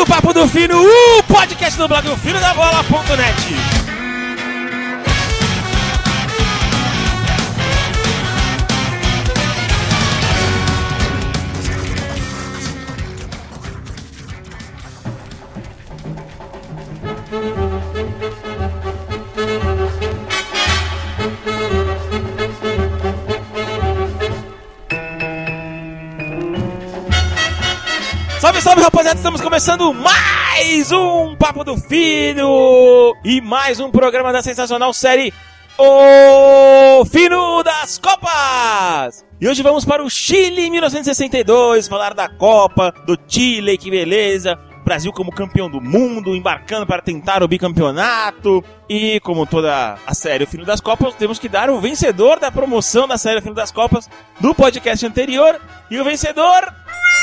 o Papo do Fino, o podcast do blog FinoDaBola.net. Salve, salve, rapaziada! Estamos começando mais um Papo do Fino e mais um programa da sensacional série O Fino das Copas! E hoje vamos para o Chile 1962, falar da Copa, do Chile, que beleza! Brasil como campeão do mundo, embarcando para tentar o bicampeonato. E como toda a série O Fino das Copas, temos que dar o vencedor da promoção da série O Fino das Copas do podcast anterior. E o vencedor...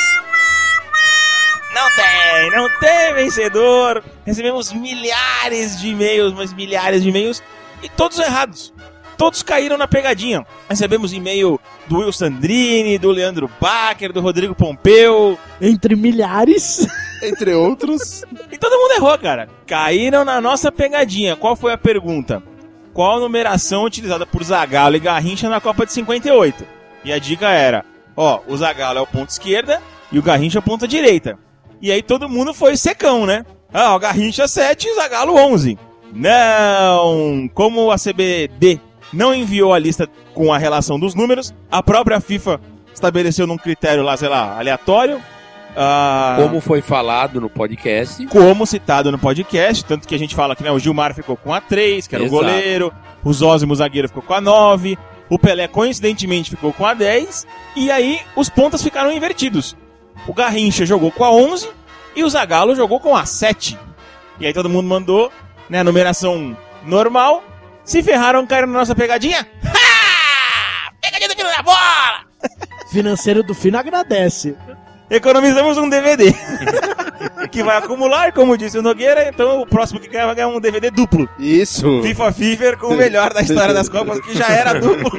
Não tem vencedor. Recebemos milhares de e-mails, mas milhares de e-mails, e todos errados. Todos caíram na pegadinha. Recebemos e-mail do Will Sandrini, do Leandro Bacher, do Rodrigo Pompeu. Entre milhares. Entre outros. E todo mundo errou, cara. Caíram na nossa pegadinha. Qual foi a pergunta? Qual a numeração utilizada por Zagallo e Garrincha na Copa de 58? E a dica era, o Zagallo é o ponta esquerda e o Garrincha é o ponta direita. E aí todo mundo foi secão, né? O Garrincha 7 e o Zagallo 11. Não! Como a CBD não enviou a lista com a relação dos números, a própria FIFA estabeleceu num critério lá, sei lá, aleatório. Como foi falado no podcast. Como citado no podcast, tanto que a gente fala que, né, o Gilmar ficou com a 3, que era o goleiro, o Zózimo, o zagueiro, ficou com a 9, o Pelé, coincidentemente, ficou com a 10, e aí os pontas ficaram invertidos. O Garrincha jogou com a 11 e o Zagallo jogou com a 7. E aí todo mundo mandou, né, a numeração normal. Se ferraram, caíram na nossa pegadinha. Ha! Pegadinha do Fino da Bola! Financeiro do Fino agradece. Economizamos um DVD. Que vai acumular, como disse o Nogueira. Então o próximo que ganhar vai ganhar um DVD duplo. Isso. FIFA Fever com o melhor da história das Copas, que já era duplo.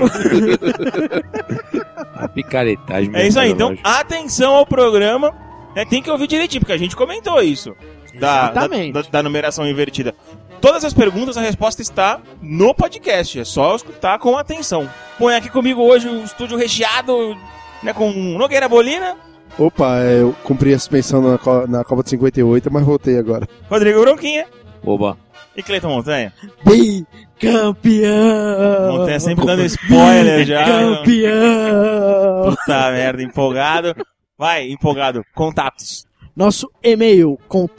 A picaretagem. É isso aí, então atenção ao programa, né? Tem que ouvir direitinho, porque a gente comentou isso da numeração invertida. Todas as perguntas, a resposta está no podcast, é só escutar com atenção. Põe aqui comigo hoje o estúdio recheado, né, com Nogueira Bolina. Opa, eu cumpri a suspensão na Copa de 58, mas voltei agora. Rodrigo Bronquinha. Oba. E Cleiton Montanha. Bicampeão! Montanha sempre dando spoiler já. Campeão! Puta merda, empolgado. Vai, empolgado. Contatos. Nosso e-mail,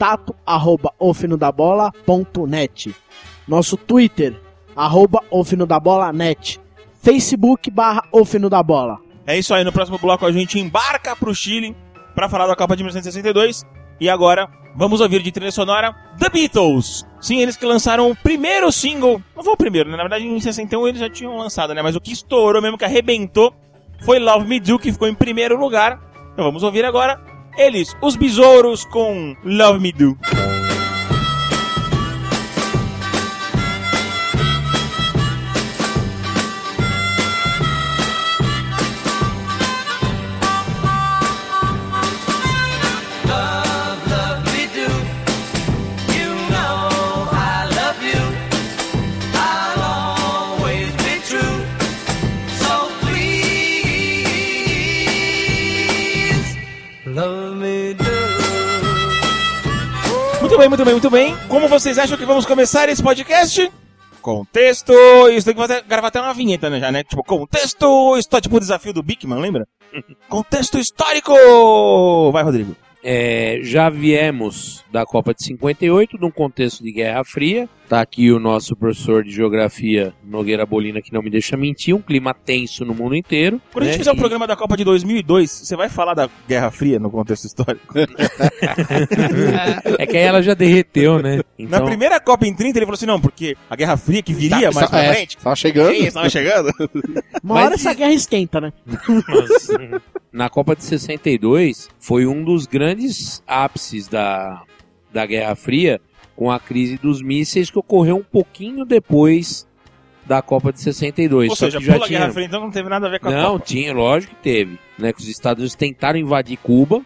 contato@ofinodabola.net. Nosso Twitter, @ofinodabola.net. Facebook /ofinodabola. É isso aí, no próximo bloco a gente embarca pro Chile pra falar da Copa de 1962. E agora, vamos ouvir de trilha sonora The Beatles. Sim, eles que lançaram o primeiro single. Não foi o primeiro, né? Na verdade em 61 eles já tinham lançado, né? Mas o que estourou mesmo, que arrebentou, foi Love Me Do, que ficou em primeiro lugar. Então vamos ouvir agora eles, os Besouros, com Love Me Do. Muito bem. Como vocês acham que vamos começar esse podcast? Contexto. Isso tem que gravar até uma vinheta, né, já, né? Tipo, contexto. Isso tá tipo o desafio do Bigman, lembra? Contexto histórico. Vai, Rodrigo. Já viemos da Copa de 58, num contexto de Guerra Fria. Tá aqui o nosso professor de Geografia, Nogueira Bolina, que não me deixa mentir. Um clima tenso no mundo inteiro. Quando a gente fizer o programa da Copa de 2002, você vai falar da Guerra Fria no contexto histórico? É que aí ela já derreteu, né? Então... Na primeira Copa em 30, ele falou assim, não, porque a Guerra Fria que viria mais pra frente... Tava chegando. Tava chegando. Uma hora essa guerra esquenta, né? Na Copa de 62, foi um dos grandes ápices da Guerra Fria, com a crise dos mísseis, que ocorreu um pouquinho depois da Copa de 62. Ou Só seja, que já pula a tinha... Guerra Fria, então não teve nada a ver com a Não, Copa. tinha, lógico que teve. Né, que os Estados Unidos tentaram invadir Cuba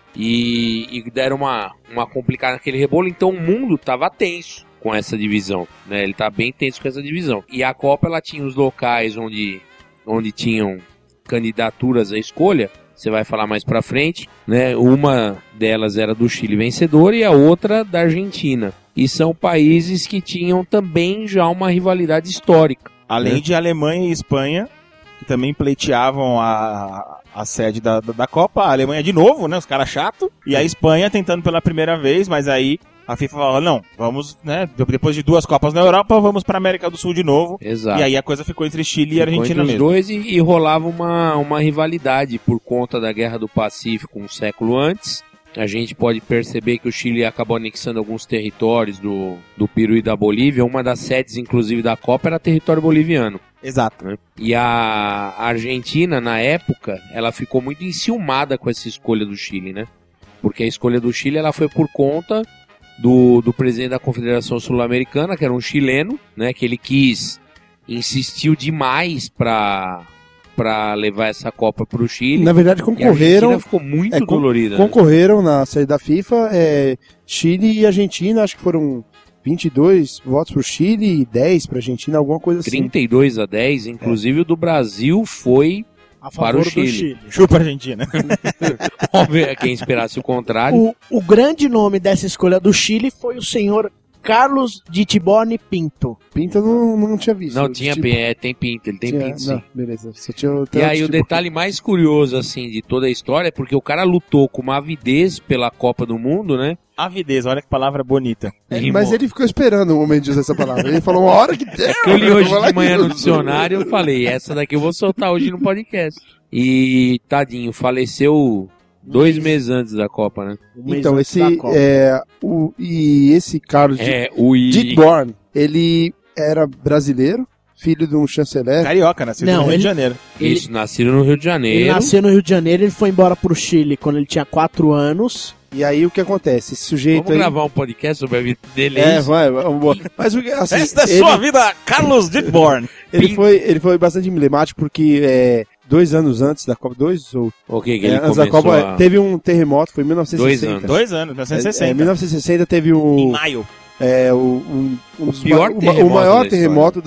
e deram uma complicada naquele rebolo, então o mundo tava tenso com essa divisão, né? Ele tá bem tenso com essa divisão. E a Copa, ela tinha os locais onde tinham candidaturas à escolha, você vai falar mais pra frente, né? Uma delas era do Chile vencedor e a outra da Argentina. E são países que tinham também já uma rivalidade histórica. Além de Alemanha e Espanha, que também pleiteavam a sede da Copa. A Alemanha de novo, né? Os caras chatos. E a Espanha tentando pela primeira vez, mas aí a FIFA falou, não, vamos, né? Depois de 2 Copas na Europa, vamos pra América do Sul de novo. Exato. E aí a coisa ficou entre Chile e Argentina entre os mesmo. dois e rolava uma rivalidade por conta da Guerra do Pacífico um século antes. A gente pode perceber que o Chile acabou anexando alguns territórios do Peru e da Bolívia. Uma das sedes, inclusive, da Copa era território boliviano. Exato. Né? E a Argentina, na época, ela ficou muito enciumada com essa escolha do Chile, né? Porque a escolha do Chile ela foi por conta do presidente da Confederação Sul-Americana, que era um chileno, né? Que ele insistiu demais para levar essa Copa pro Chile. Na verdade, E a concorreram. Argentina ficou muito dolorida. Né? Concorreram na sede da FIFA Chile e Argentina, acho que foram 22 votos pro Chile e 10 pra Argentina, alguma coisa assim. 32-10, inclusive o do Brasil foi A para o favor do Chile. Chile. Chupa a Argentina. Óbvio, quem esperasse o contrário. O grande nome dessa escolha do Chile foi o senhor Carlos de Tibone Pinto. Pinto eu não tinha visto. Não, tinha Tipo, tem pinto, ele tem tinha- pinto sim. não, beleza. Só tinha E aí o detalhe mais curioso, assim, de toda a história é porque o cara lutou com uma avidez pela Copa do Mundo, né? Avidez, olha que palavra bonita. Mas ele ficou esperando o momento de usar essa palavra. Ele falou uma hora que der. Que eu li hoje vou lá de manhã que no eu- dicionário, eu falei, essa daqui eu vou soltar hoje no podcast. E, tadinho, faleceu 2 meses antes da Copa, né? Um mês Então, antes esse da Copa. esse Carlos Dittborn, ele era brasileiro, filho de um chanceler. Carioca, nascido Não, no Rio ele- de Janeiro. Isso, nasceram no Rio de Ele Janeiro. nasceu no Rio de Janeiro, ele foi embora pro Chile quando ele tinha 4 anos. E aí o que acontece? Esse sujeito Vamos aí... gravar um podcast sobre a vida dele. vai. Mas assim, Esta é sua vida, Carlos Dittborn. ele foi bastante emblemático porque 2 anos antes da Copa, 2 ou Ok, que ele antes da começou Copa, a... teve um terremoto, foi em 1960. 2 anos. 2 anos, 1960. Em 1960 teve Em um maio. pior o terremoto maior da terremoto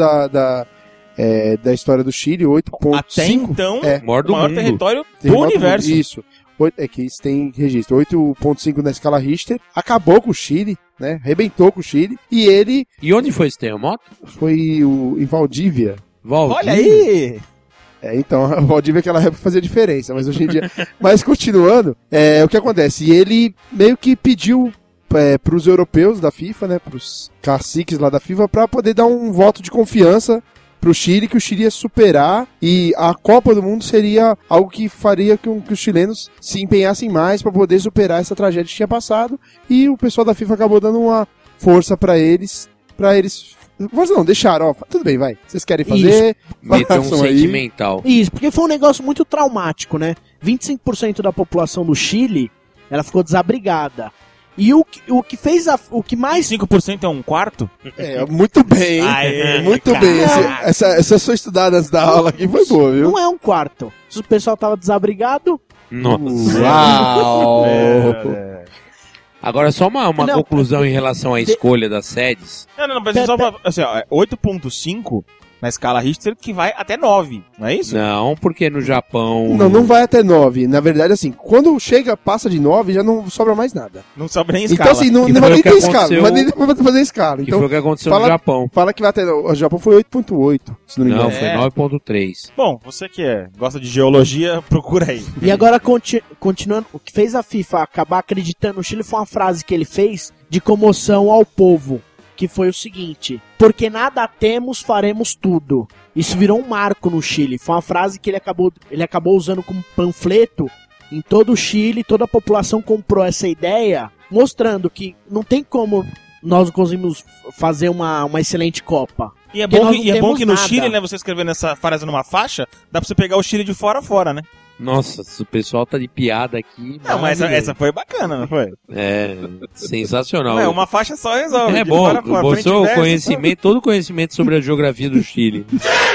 da história do Chile, 8.5. Até então, É. Maior o do maior mundo. território do Terremoto universo. Isso. É que isso tem registro. 8.5 na escala Richter. Acabou com o Chile, né? Arrebentou com o Chile. E ele E onde foi esse terremoto? foi em Valdívia. Valdívia. Olha aí! Então, a Valdívia naquela época fazia diferença, mas hoje em dia... Mas continuando, o que acontece? E ele meio que pediu pros europeus da FIFA, né? Pros caciques lá da FIFA, pra poder dar um voto de confiança pro Chile, que o Chile ia superar, e a Copa do Mundo seria algo que faria que os chilenos se empenhassem mais pra poder superar essa tragédia que tinha passado, e o pessoal da FIFA acabou dando uma força pra eles, força não, deixaram, ó, tudo bem, vai, vocês querem fazer, Meteu um façam aí. sentimental. Isso, porque foi um negócio muito traumático, né? 25% da população do Chile, ela ficou desabrigada. E o que fez o que mais... 5% é um quarto? Muito bem, hein? Aê, Muito cara. bem, essa sua estudada antes da aula aqui foi boa, viu? Não é um quarto. Se o pessoal tava desabrigado, Nossa. Uau! Agora, só uma Não, conclusão em relação à escolha das sedes. Não, mas é só assim, ó, 8.5 na escala Richter que vai até 9, não é isso? Não, porque no Japão... Não vai até 9. Na verdade, assim, quando passa de 9, já não sobra mais nada. Não sobra nem escala. Então, assim, não Que vai foi nem o que ter escala. aconteceu- Não vai nem fazer escala. Que Então, foi o que aconteceu fala- no Japão. fala que vai até... O Japão foi 8.8, se não me Não, engano. foi É. 9.3. Bom, você que gosta de geologia, procura aí. E agora, continuando, o que fez a FIFA acabar acreditando no Chile foi uma frase que ele fez de comoção ao povo, que foi o seguinte: porque nada temos, faremos tudo. Isso virou um marco no Chile. Foi uma frase que ele acabou usando como panfleto em todo o Chile, toda a população comprou essa ideia, mostrando que não tem como nós conseguimos fazer uma excelente Copa. E é Porque bom nós que, não e é bom temos que no nada. Chile, né, você escrevendo essa frase numa faixa, dá pra você pegar o Chile de fora a fora, né? Nossa, o pessoal tá de piada aqui. Não, mas essa foi bacana, não foi? É, sensacional. Não, uma faixa só resolve. É de bom, fora a fora, frente e mostrou verso, conhecimento, todo o conhecimento sobre a geografia do Chile.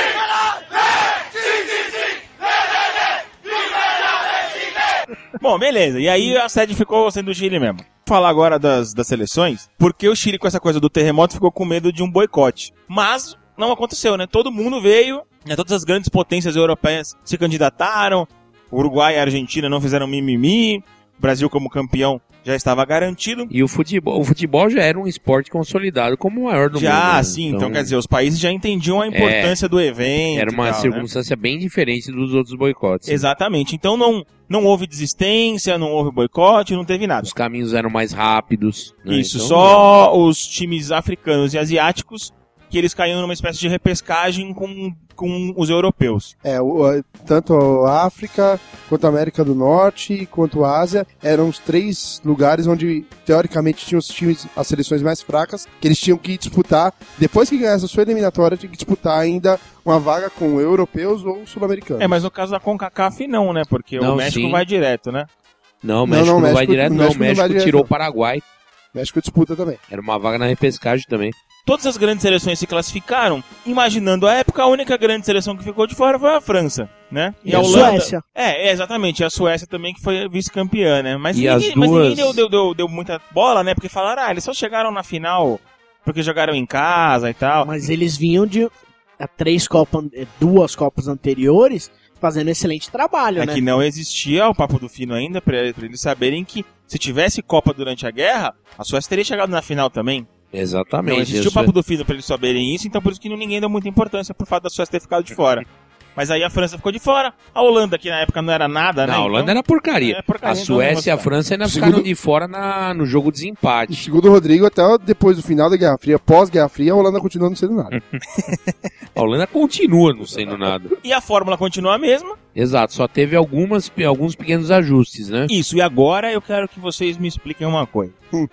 Bom, beleza. E aí a sede ficou sendo o Chile mesmo. Vou falar agora das seleções, porque o Chile com essa coisa do terremoto ficou com medo de um boicote. Mas não aconteceu, né? Todo mundo veio, né? Todas as grandes potências europeias se candidataram, o Uruguai e a Argentina não fizeram mimimi, o Brasil como campeão já estava garantido. E o futebol já era um esporte consolidado como o maior do mundo. Já, Né? sim. Então, quer dizer, os países já entendiam a importância do evento. Era uma e tal, circunstância bem diferente dos outros boicotes. Exatamente. Então não houve desistência, não houve boicote, não teve nada. Os caminhos eram mais rápidos. Né? Isso, então, só os times africanos e asiáticos que eles caíam numa espécie de repescagem com os europeus. Tanto a África, quanto a América do Norte, quanto a Ásia, eram os 3 lugares onde, teoricamente, tinham os times, as seleções mais fracas, que eles tinham que disputar, depois que ganhasse a sua eliminatória, tinha que disputar ainda uma vaga com europeus ou sul-americanos. Mas no caso da CONCACAF não, né? Porque Não, o México sim. vai direto, né? Não, o México não vai México- direto, o não. O México não vai México direto, tirou não. o Paraguai. México disputa também. Era uma vaga na repescagem também. Todas as grandes seleções se classificaram. Imaginando a época, a única grande seleção que ficou de fora foi a França, né? E a Suécia. Exatamente. E a Suécia também, que foi vice-campeã, né? Mas E ninguém, as mas duas- ninguém deu muita bola, né? Porque falaram, eles só chegaram na final porque jogaram em casa e tal. Mas eles vinham de 2 Copas anteriores fazendo excelente trabalho, É né? que não existia o Papo do Fino ainda, pra eles saberem que se tivesse Copa durante a guerra, a Suécia teria chegado na final também. Exatamente. Não existia o Papo do Fino pra eles saberem isso, então por isso que ninguém deu muita importância pro fato da Suécia ter ficado de fora. Mas aí a França ficou de fora, a Holanda, que na época não era nada, né? Não, a Holanda Então, era porcaria. É porcaria, A então Suécia e a não França ainda Segundo- ficaram de fora no jogo de E desempate. segundo o Rodrigo, até depois do final da Guerra Fria, pós-Guerra Fria, a Holanda continua não sendo nada. A Holanda continua não sendo nada. E a fórmula continua a mesma. Exato, só teve alguns pequenos ajustes, né? Isso, e agora eu quero que vocês me expliquem uma coisa.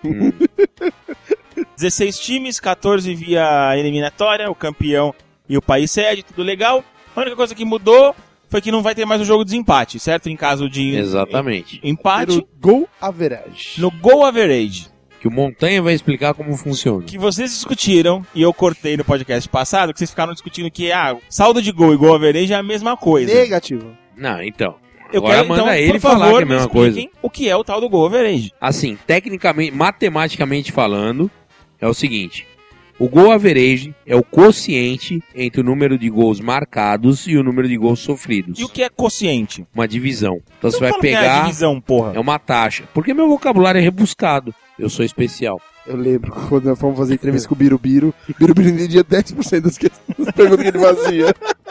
16 times, 14 via eliminatória, o campeão e o país sede, tudo legal. A única coisa que mudou foi que não vai ter mais o jogo de desempate, certo? Em caso de Exatamente. empate, No Goal Average. no goal average, Que o Montanha vai explicar como funciona. que vocês discutiram, e eu cortei no podcast passado, que vocês ficaram discutindo que saldo de gol e goal average é a mesma coisa. Negativo. Não, então. Eu Agora quero, manda então, ele por falar favor, que é a me mesma coisa. expliquem o que é o tal do goal average. Assim, tecnicamente, matematicamente falando, é o seguinte. O goal average é o quociente entre o número de gols marcados e o número de gols sofridos. E o que é quociente? Uma divisão. Então você Não vai fala que é a pegar... divisão, porra. É uma taxa. Porque meu vocabulário é rebuscado. Eu sou especial. Eu lembro quando nós fomos fazer entrevista com o Birubiru, Birubiru entendia 10% das perguntas que ele fazia.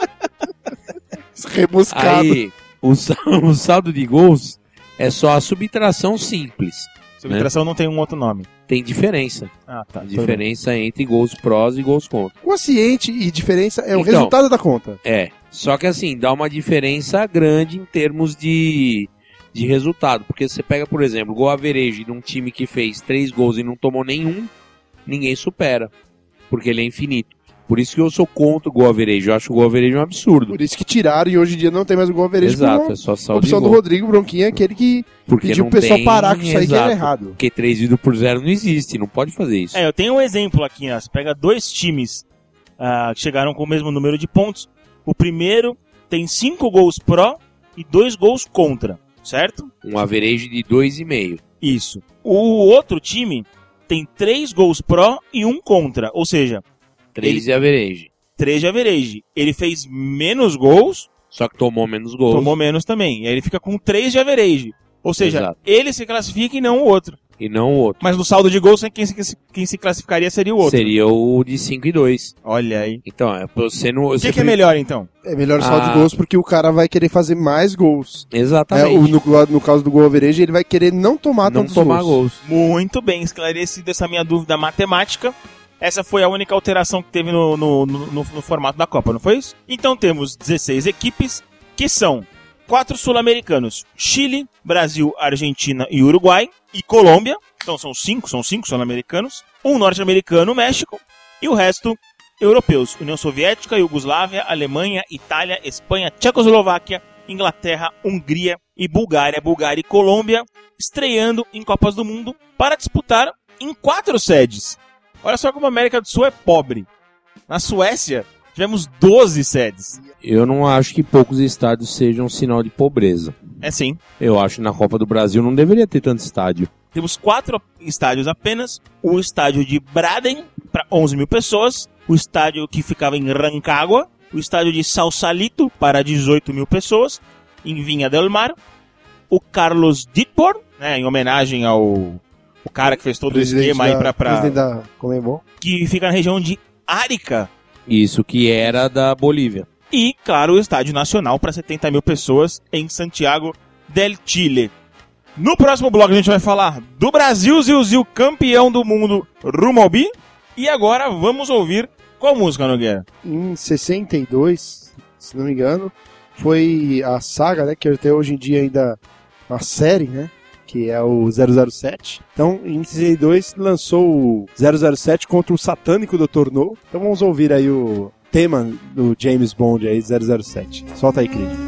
Rebuscado. Aí, o saldo de gols é só a subtração simples. Subtração não tem um outro nome. Tem diferença. Ah, tá. A diferença entre gols prós e gols contra. Quociente e diferença é o Então. resultado da conta. É. Só que assim, dá uma diferença grande em termos de resultado. Porque você pega, por exemplo, o gol average de um time que fez 3 gols e não tomou nenhum, ninguém supera. Porque ele é infinito. Por isso que eu sou contra o gol average. Eu acho o gol average um absurdo. Por isso que tiraram e hoje em dia não tem mais o Goal Average. Exato, por é só uma saldo de opção do gol. Rodrigo Bronquinha, aquele que Porque pediu não pro pessoal tem- parar com isso aí que Exato. era errado. Porque 3 dividido por 0 não existe, não pode fazer isso. Eu tenho um exemplo aqui, ó. Você pega 2 times que chegaram com o mesmo número de pontos. O primeiro tem 5 gols pró e 2 gols contra, certo? Um average de 2,5. Isso. O outro time tem 3 gols pró e 1 contra, ou seja, 3 de average. 3 de average. Ele fez menos gols, Só que tomou menos gols. tomou menos também. E aí ele fica com 3 de average. Ou seja, Exato. ele se classifica e não o outro. E não o outro. Mas no saldo de gols, quem se classificaria seria o outro. Seria o de 5 e 2. Olha aí. Então, você não... O que é melhor, então? É melhor saldo Ah. de gols porque o cara vai querer fazer mais gols. Exatamente. No caso do Goal Average, ele vai querer não tomar não tantos tomar gols. Muito bem, esclarecida essa minha dúvida matemática. Essa foi a única alteração que teve no formato da Copa, não foi isso? Então temos 16 equipes, que são 4 sul-americanos: Chile, Brasil, Argentina e Uruguai, e Colômbia. Então são 5 sul-americanos, um norte-americano, México, e o resto europeus: União Soviética, Iugoslávia, Alemanha, Itália, Espanha, Tchecoslováquia, Inglaterra, Hungria e Bulgária. Bulgária e Colômbia estreando em Copas do Mundo para disputar em 4 sedes. Olha só como a América do Sul é pobre. Na Suécia, tivemos 12 sedes. Eu não acho que poucos estádios sejam um sinal de pobreza. É sim. Eu acho que na Copa do Brasil não deveria ter tanto estádio. Temos 4 estádios apenas. O estádio de Braden, para 11 mil pessoas. O estádio que ficava em Rancagua. O estádio de Sausalito, para 18 mil pessoas, em Vinha del Mar. O Carlos Dittborn, né, em homenagem ao o cara que fez todo o esquema aí presidente da Conmebol, que fica na região de Arica. Isso, que era da Bolívia. E, claro, o Estádio Nacional para 70 mil pessoas em Santiago del Chile. No próximo bloco a gente vai falar do Brasil, Zil, campeão do mundo rumo ao bi. E agora vamos ouvir qual música, Nogueira? Em 62, se não me engano, foi a saga, né, que até hoje em dia ainda é uma série, né, que é o 007. Então, em 62, lançou o 007 contra o satânico Dr. No. Então vamos ouvir aí o tema do James Bond aí, 007. Solta aí, Cris.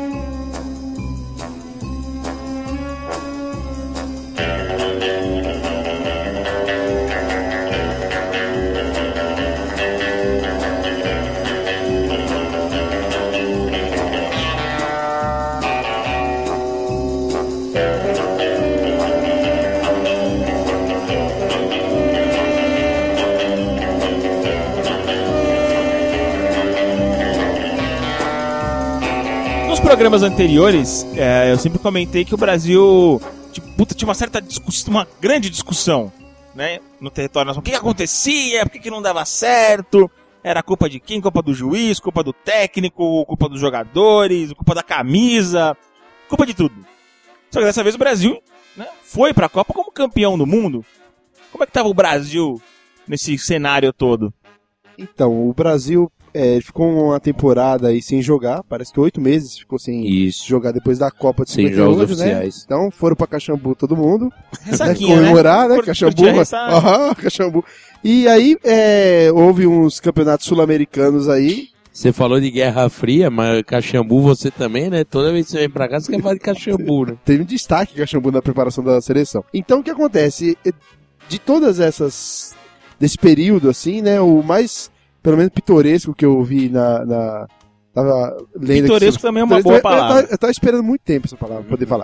Programas anteriores, eu sempre comentei que o Brasil tinha uma certa discussão, uma grande discussão, né, no território nacional. O que acontecia? Por que não dava certo? Era culpa de quem? Culpa do juiz, culpa do técnico, culpa dos jogadores, culpa da camisa, culpa de tudo. Só que dessa vez o Brasil, né, foi pra Copa como campeão do mundo. Como é que tava o Brasil nesse cenário todo? Então, o Brasil ficou uma temporada aí sem jogar, parece que 8 meses ficou sem jogar depois da Copa de 58, jogos né? oficiais. Então foram pra Caxambu todo mundo, Ressaquinha, comemorar, né? Caxambu, Caxambu. E aí houve uns campeonatos sul-americanos aí. Você falou de Guerra Fria, mas Caxambu você também, né? Toda vez que você vem pra cá, você quer falar de Caxambu, né? Teve um destaque Caxambu na preparação da seleção. Então o que acontece? De todas essas... desse período, assim, né? O mais... pelo menos pitoresco que eu vi tava lendo. Pitoresco também é uma boa palavra. Eu tava esperando muito tempo essa palavra pra poder falar.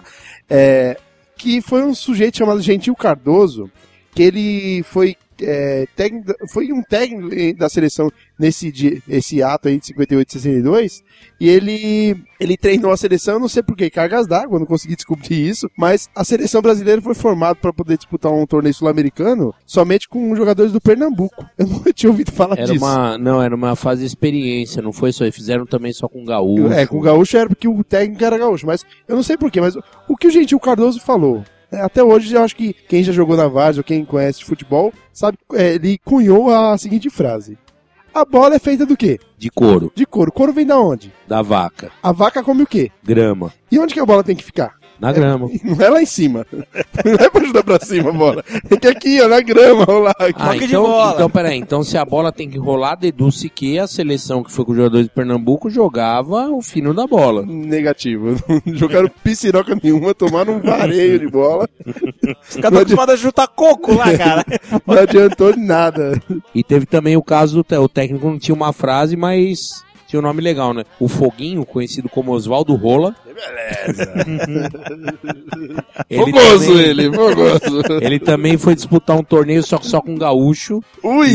Que foi um sujeito chamado Gentil Cardoso, que ele foi um técnico da seleção esse ato aí de 58 e 62, e ele treinou a seleção, eu não sei por que, cargas d'água, não consegui descobrir isso, mas a seleção brasileira foi formada para poder disputar um torneio sul-americano somente com jogadores do Pernambuco. Eu não tinha ouvido falar disso. Era uma fase de experiência, não foi só, fizeram também só com gaúcho. Com o gaúcho era porque o técnico era gaúcho, mas eu não sei por que, mas o que o Gentil Cardoso falou, até hoje eu acho que quem já jogou na Várzea ou quem conhece futebol sabe, ele cunhou a seguinte frase: a bola é feita do quê? De couro. De couro. Couro vem da onde? Da vaca. A vaca come o quê? Grama. E onde que a bola tem que ficar? Na grama. Não é lá em cima. Não é pra ajudar pra cima a bola. É que aqui, ó, na grama, rolar. Então, peraí. Então, se a bola tem que rolar, deduz-se que a seleção que foi com os jogadores de Pernambuco jogava o fino da bola. Negativo. Não jogaram pisciroca nenhuma, tomaram um vareio de bola. Os caras estão acostumados a chutar coco lá, cara. Não adiantou nada. E teve também o caso, o técnico não tinha uma frase, mas... tinha um nome legal, né? O Foguinho, conhecido como Oswaldo Rola. Beleza. Fogoso. Ele também foi disputar um torneio só com gaúcho. Ui!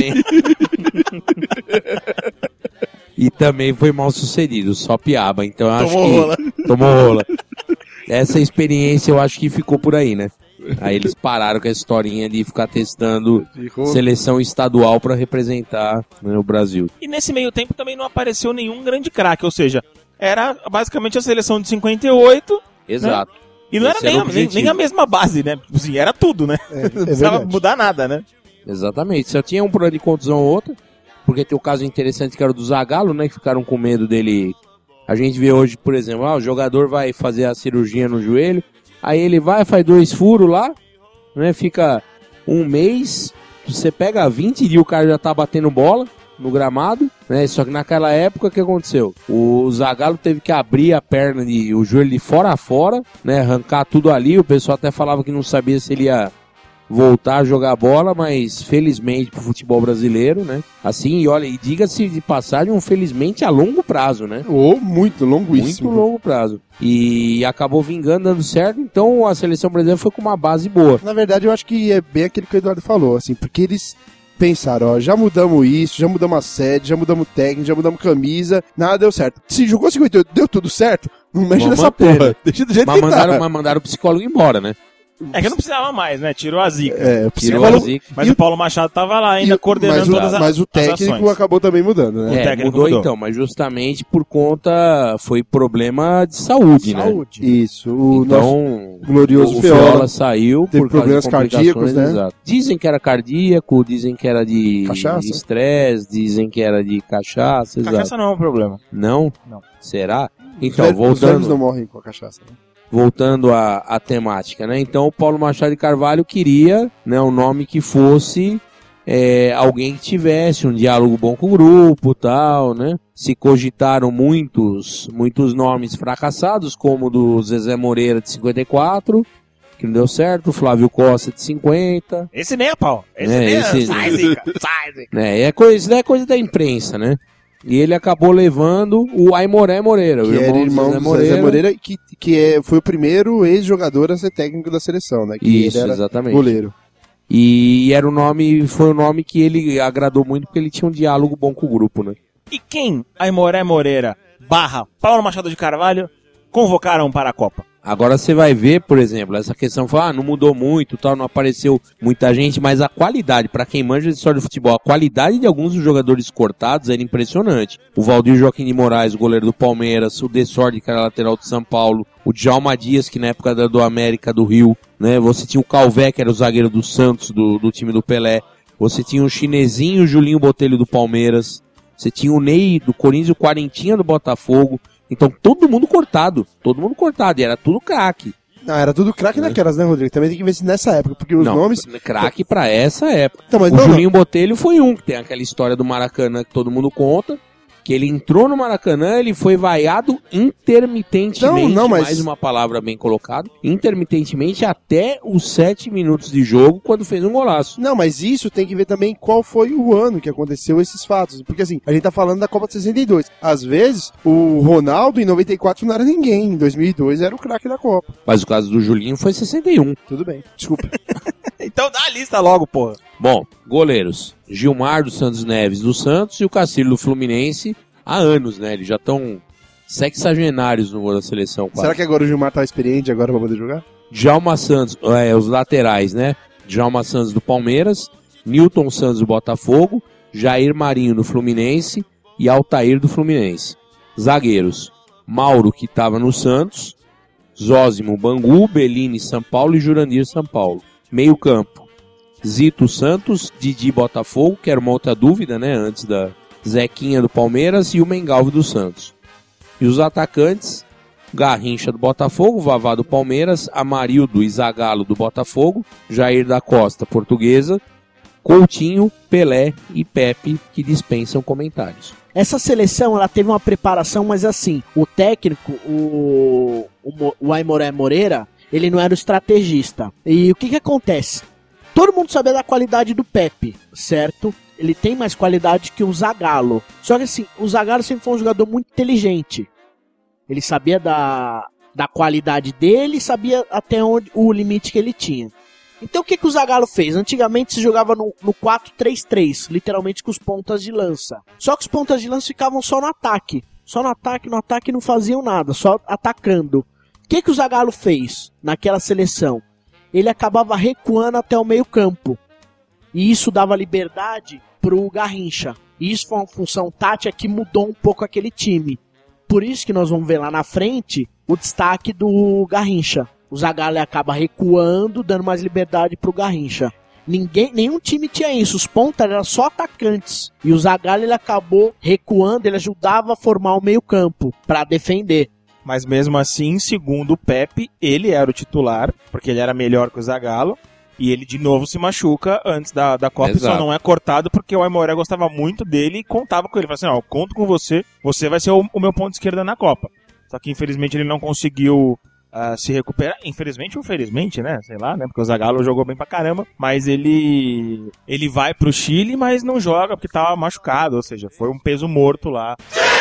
E também foi mal sucedido, só piaba. Então eu acho Tomou rola. Essa experiência eu acho que ficou por aí, né? Aí eles pararam com a historinha de ficar testando seleção estadual pra representar, né, o Brasil. E nesse meio tempo também não apareceu nenhum grande craque, ou seja, era basicamente a seleção de 58. Exato. Né? E não era nem a mesma base, né? Assim, era tudo, né? Não precisava mudar nada, né? Exatamente. Só tinha um problema de contusão ou outra, porque tem o caso interessante que era o do Zagallo, né? Que ficaram com medo dele. A gente vê hoje, por exemplo, o jogador vai fazer a cirurgia no joelho, aí ele faz 2 furos lá, né? Fica um mês, você pega 20 dias, o cara já tá batendo bola, no gramado, né? Só que naquela época, o que aconteceu? O Zagallo teve que abrir a perna, o joelho de fora a fora, né? Arrancar tudo ali. O pessoal até falava que não sabia se ele ia voltar a jogar bola, mas felizmente pro futebol brasileiro, né? Assim, e olha, e diga-se de passagem, felizmente a longo prazo, né? Ou muito longuíssimo. Muito longo prazo. E acabou vingando, dando certo, então a seleção brasileira foi com uma base boa. Na verdade, eu acho que é bem aquilo que o Eduardo falou, assim, porque eles pensaram, ó, já mudamos isso, já mudamos a sede, já mudamos técnico, já mudamos camisa, nada deu certo. Se jogou 58, deu tudo certo, não mexe nessa porra. Né? Deixa do jeito mas que tá. Mas mandaram o psicólogo embora, né? É que não precisava mais, né? Tirou a zica. É, Tirou a zica. Mas o Paulo Machado tava lá ainda coordenando todas as Mas o técnico ações. acabou também mudando, né? técnico mudou mudou. Então, mas justamente por conta, foi problema de saúde, né? Isso, o nosso Então, glorioso o Feola saiu teve por causa problemas de complicações, cardíacos, né? Exato. Dizem que era cardíaco, dizem que era de Cachaça? estresse, dizem que era de cachaça, exato. Cachaça não é um problema. Não? Não. Será? Então, os velhos não voltando, morrem com a cachaça, né? voltando à temática, né? Então, o Paulo Machado de Carvalho queria, né, um nome que fosse alguém que tivesse um diálogo bom com o grupo, tal, né? Se cogitaram muitos nomes fracassados, como o do Zezé Moreira de 54, que não deu certo, o Flávio Costa de 50. Esse nem é pau. Esse É, nem esse- é. Sai, zica. Sai, zica. Né? Isso daí é coisa da imprensa, né? E ele acabou levando o Aimoré Moreira, o Que era irmão Zezé do Zezé Moreira, foi o primeiro ex-jogador a ser técnico da seleção, né? Que Isso, ele era exatamente. goleiro. E foi um nome que ele agradou muito porque ele tinha um diálogo bom com o grupo, né? E quem, Aimoré Moreira / Paulo Machado de Carvalho, convocaram para a Copa? Agora você vai ver, por exemplo, essa questão foi, não mudou muito, tal, não apareceu muita gente, mas a qualidade, pra quem manja de história do futebol, a qualidade de alguns dos jogadores cortados era impressionante. O Valdir Joaquim de Moraes, o goleiro do Palmeiras, o Dessordi, que era lateral de São Paulo, o Djalma Dias, que na época do América do Rio, né, você tinha o Calvé, que era o zagueiro do Santos, do time do Pelé, você tinha o Chinesinho, o Julinho Botelho do Palmeiras, você tinha o Ney do Corinthians e o Quarentinha do Botafogo. Então todo mundo cortado, e era tudo craque. Não, era tudo craque naquelas, né, Rodrigo? Também tem que ver se nessa época, porque os nomes... Craque pra essa época. Então, mas O não, Julinho Botelho foi um, que tem aquela história do Maracanã que todo mundo conta, que ele entrou no Maracanã, ele foi vaiado intermitentemente, Não, mas- mais uma palavra bem colocada, intermitentemente até os 7 minutos de jogo, quando fez um golaço. Não, mas isso tem que ver também qual foi o ano que aconteceu esses fatos. Porque assim, a gente tá falando da Copa de 62. Às vezes, o Ronaldo em 94 não era ninguém. Em 2002 era o craque da Copa. Mas o caso do Julinho foi 61. Tudo bem. Desculpa. Então dá a lista logo, porra. Bom, goleiros. Gilmar dos Santos Neves do Santos e o Cacilho do Fluminense há anos, né? Eles já estão sexagenários no gol da seleção. Quase. Será que agora o Gilmar tá experiente agora pra poder jogar? Djalma Santos, os laterais, né? Djalma Santos do Palmeiras, Newton Santos do Botafogo, Jair Marinho do Fluminense e Altair do Fluminense. Zagueiros. Mauro, que estava no Santos, Zósimo Bangu, Bellini São Paulo e Jurandir São Paulo. Meio campo. Zito Santos, Didi Botafogo, que era uma outra dúvida, né, antes da Zequinha do Palmeiras e o Mengalvo do Santos. E os atacantes, Garrincha do Botafogo, Vavá do Palmeiras, Amarildo e Zagallo do Botafogo, Jair da Costa, Portuguesa, Coutinho, Pelé e Pepe, que dispensam comentários. Essa seleção, ela teve uma preparação, mas assim, o técnico, o Aimoré Moreira, ele não era o estrategista. E o que acontece? Todo mundo sabia da qualidade do Pepe, certo? Ele tem mais qualidade que o Zagallo. Só que assim, o Zagallo sempre foi um jogador muito inteligente. Ele sabia da qualidade dele, sabia até onde o limite que ele tinha. Então o que o Zagallo fez? Antigamente se jogava no 4-3-3, literalmente com os pontas de lança. Só que os pontas de lança ficavam só no ataque. Só no ataque não faziam nada, só atacando. O que o Zagallo fez naquela seleção? Ele acabava recuando até o meio campo. E isso dava liberdade pro Garrincha. E isso foi uma função tática que mudou um pouco aquele time. Por isso que nós vamos ver lá na frente o destaque do Garrincha. O Zagallo acaba recuando, dando mais liberdade pro Garrincha. Nenhum time tinha isso. Os pontas eram só atacantes. E o Zagallo ele acabou recuando, ele ajudava a formar o meio campo para defender. Mas mesmo assim, segundo o Pepe, ele era o titular, porque ele era melhor que o Zagallo. E ele de novo se machuca antes da Copa. Exato. E só não é cortado porque o Aimoré gostava muito dele e contava com ele. Falava assim, ó, eu conto com você, você vai ser o meu ponto de esquerda na Copa. Só que infelizmente ele não conseguiu se recuperar. Infelizmente ou felizmente, né? Sei lá, né? Porque o Zagallo jogou bem pra caramba. Mas ele vai pro Chile, mas não joga porque tava machucado. Ou seja, foi um peso morto lá.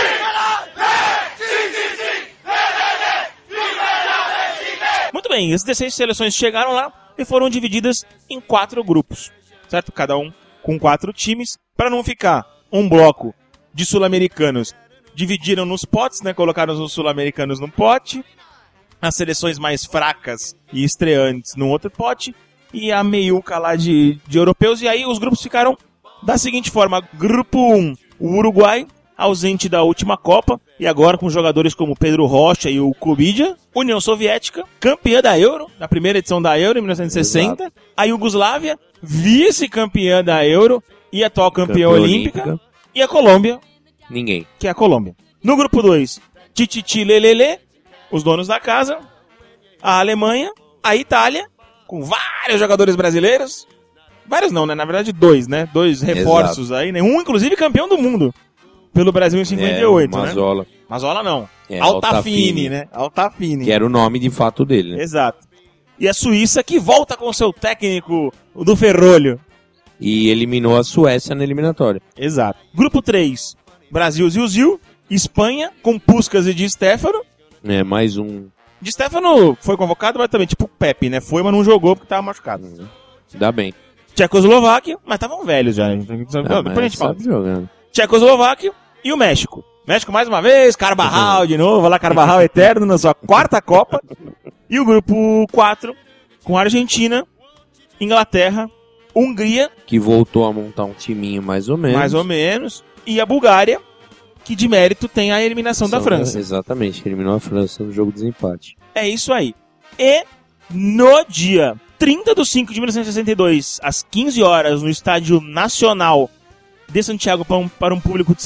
Muito bem, as 16 seleções chegaram lá e foram divididas em 4 grupos, certo? Cada um com 4 times, para não ficar um bloco de sul-americanos. Dividiram nos potes, né? Colocaram os sul-americanos num pote, as seleções mais fracas e estreantes num outro pote, e a meiuca lá de europeus, e aí os grupos ficaram da seguinte forma: grupo 1, o Uruguai, ausente da última Copa, e agora com jogadores como Pedro Rocha e o Kubidia. União Soviética, campeã da Euro, da primeira edição da Euro, em 1960. Exato. A Iugoslávia, vice-campeã da Euro e atual campeã olímpica. E a Colômbia. Ninguém. Que é a Colômbia. No grupo 2, Tititi Lelele, os donos da casa. A Alemanha, a Itália, com vários jogadores brasileiros. Vários não, né? Na verdade 2, né? 2 reforços. Exato. Aí, né? Um, inclusive, campeão do mundo. Pelo Brasil em 58, Mazola. Né? Mazola não. Altafini, né? Altafini. Que era o nome de fato dele, né? Exato. E a Suíça que volta com seu técnico do Ferrolho. E eliminou a Suécia na eliminatória. Exato. Grupo 3, Brasil, Zil, Espanha, com Puskás e Di Stéfano. Mais um. Di Stéfano foi convocado, mas também, tipo o Pepe, né? Foi, mas não jogou porque tava machucado. Dá bem. Tchecoslováquia, mas estavam velhos já, né? Depois a gente fala. Jogando. Tchecoslováquia e o México. México mais uma vez, Carvajal de novo, lá Carvajal eterno na sua 4ª Copa. E o grupo 4, com Argentina, Inglaterra, Hungria. Que voltou a montar um timinho mais ou menos. Mais ou menos. E a Bulgária, que de mérito tem a eliminação da França. Exatamente, eliminou a França no jogo de desempate. É isso aí. E no dia 30/5 de 1962, às 15 horas, no Estádio Nacional de Santiago, para um público de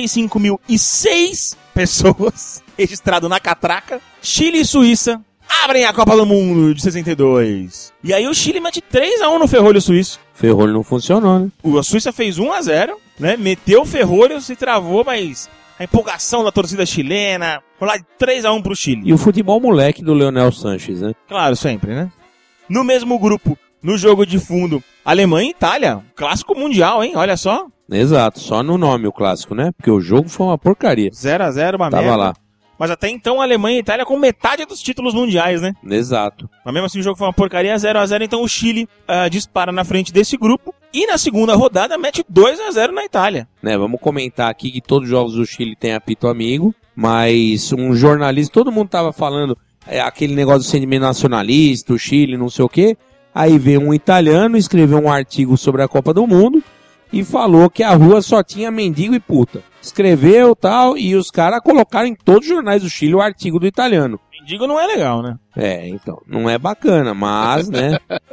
65.006 pessoas, registrado na catraca, Chile e Suíça abrem a Copa do Mundo de 62. E aí o Chile mete 3-1 no ferrolho suíço. Ferrolho não funcionou, né? A Suíça fez 1-0, né? Meteu o ferrolho, se travou, mas a empolgação da torcida chilena, foi lá de 3-1 pro Chile. E o futebol moleque do Leonel Sanches, né? Claro, sempre, né? No mesmo grupo, no jogo de fundo, Alemanha e Itália, clássico mundial, hein? Olha só. Exato, só no nome o clássico, né? Porque o jogo foi uma porcaria. 0-0, uma merda. Tava lá. Mas até então a Alemanha e a Itália com metade dos títulos mundiais, né? Exato. Mas mesmo assim o jogo foi uma porcaria, 0-0, então o Chile dispara na frente desse grupo. E na segunda rodada mete 2-0 na Itália. Vamos comentar aqui que todos os jogos do Chile tem apito amigo, mas um jornalista, todo mundo tava falando aquele negócio do sentimento nacionalista, o Chile, não sei o quê. Aí veio um italiano, escreveu um artigo sobre a Copa do Mundo e falou que a rua só tinha mendigo e puta. Escreveu tal, e os caras colocaram em todos os jornais do Chile o artigo do italiano. Mendigo não é legal, né? Então, não é bacana, mas, né?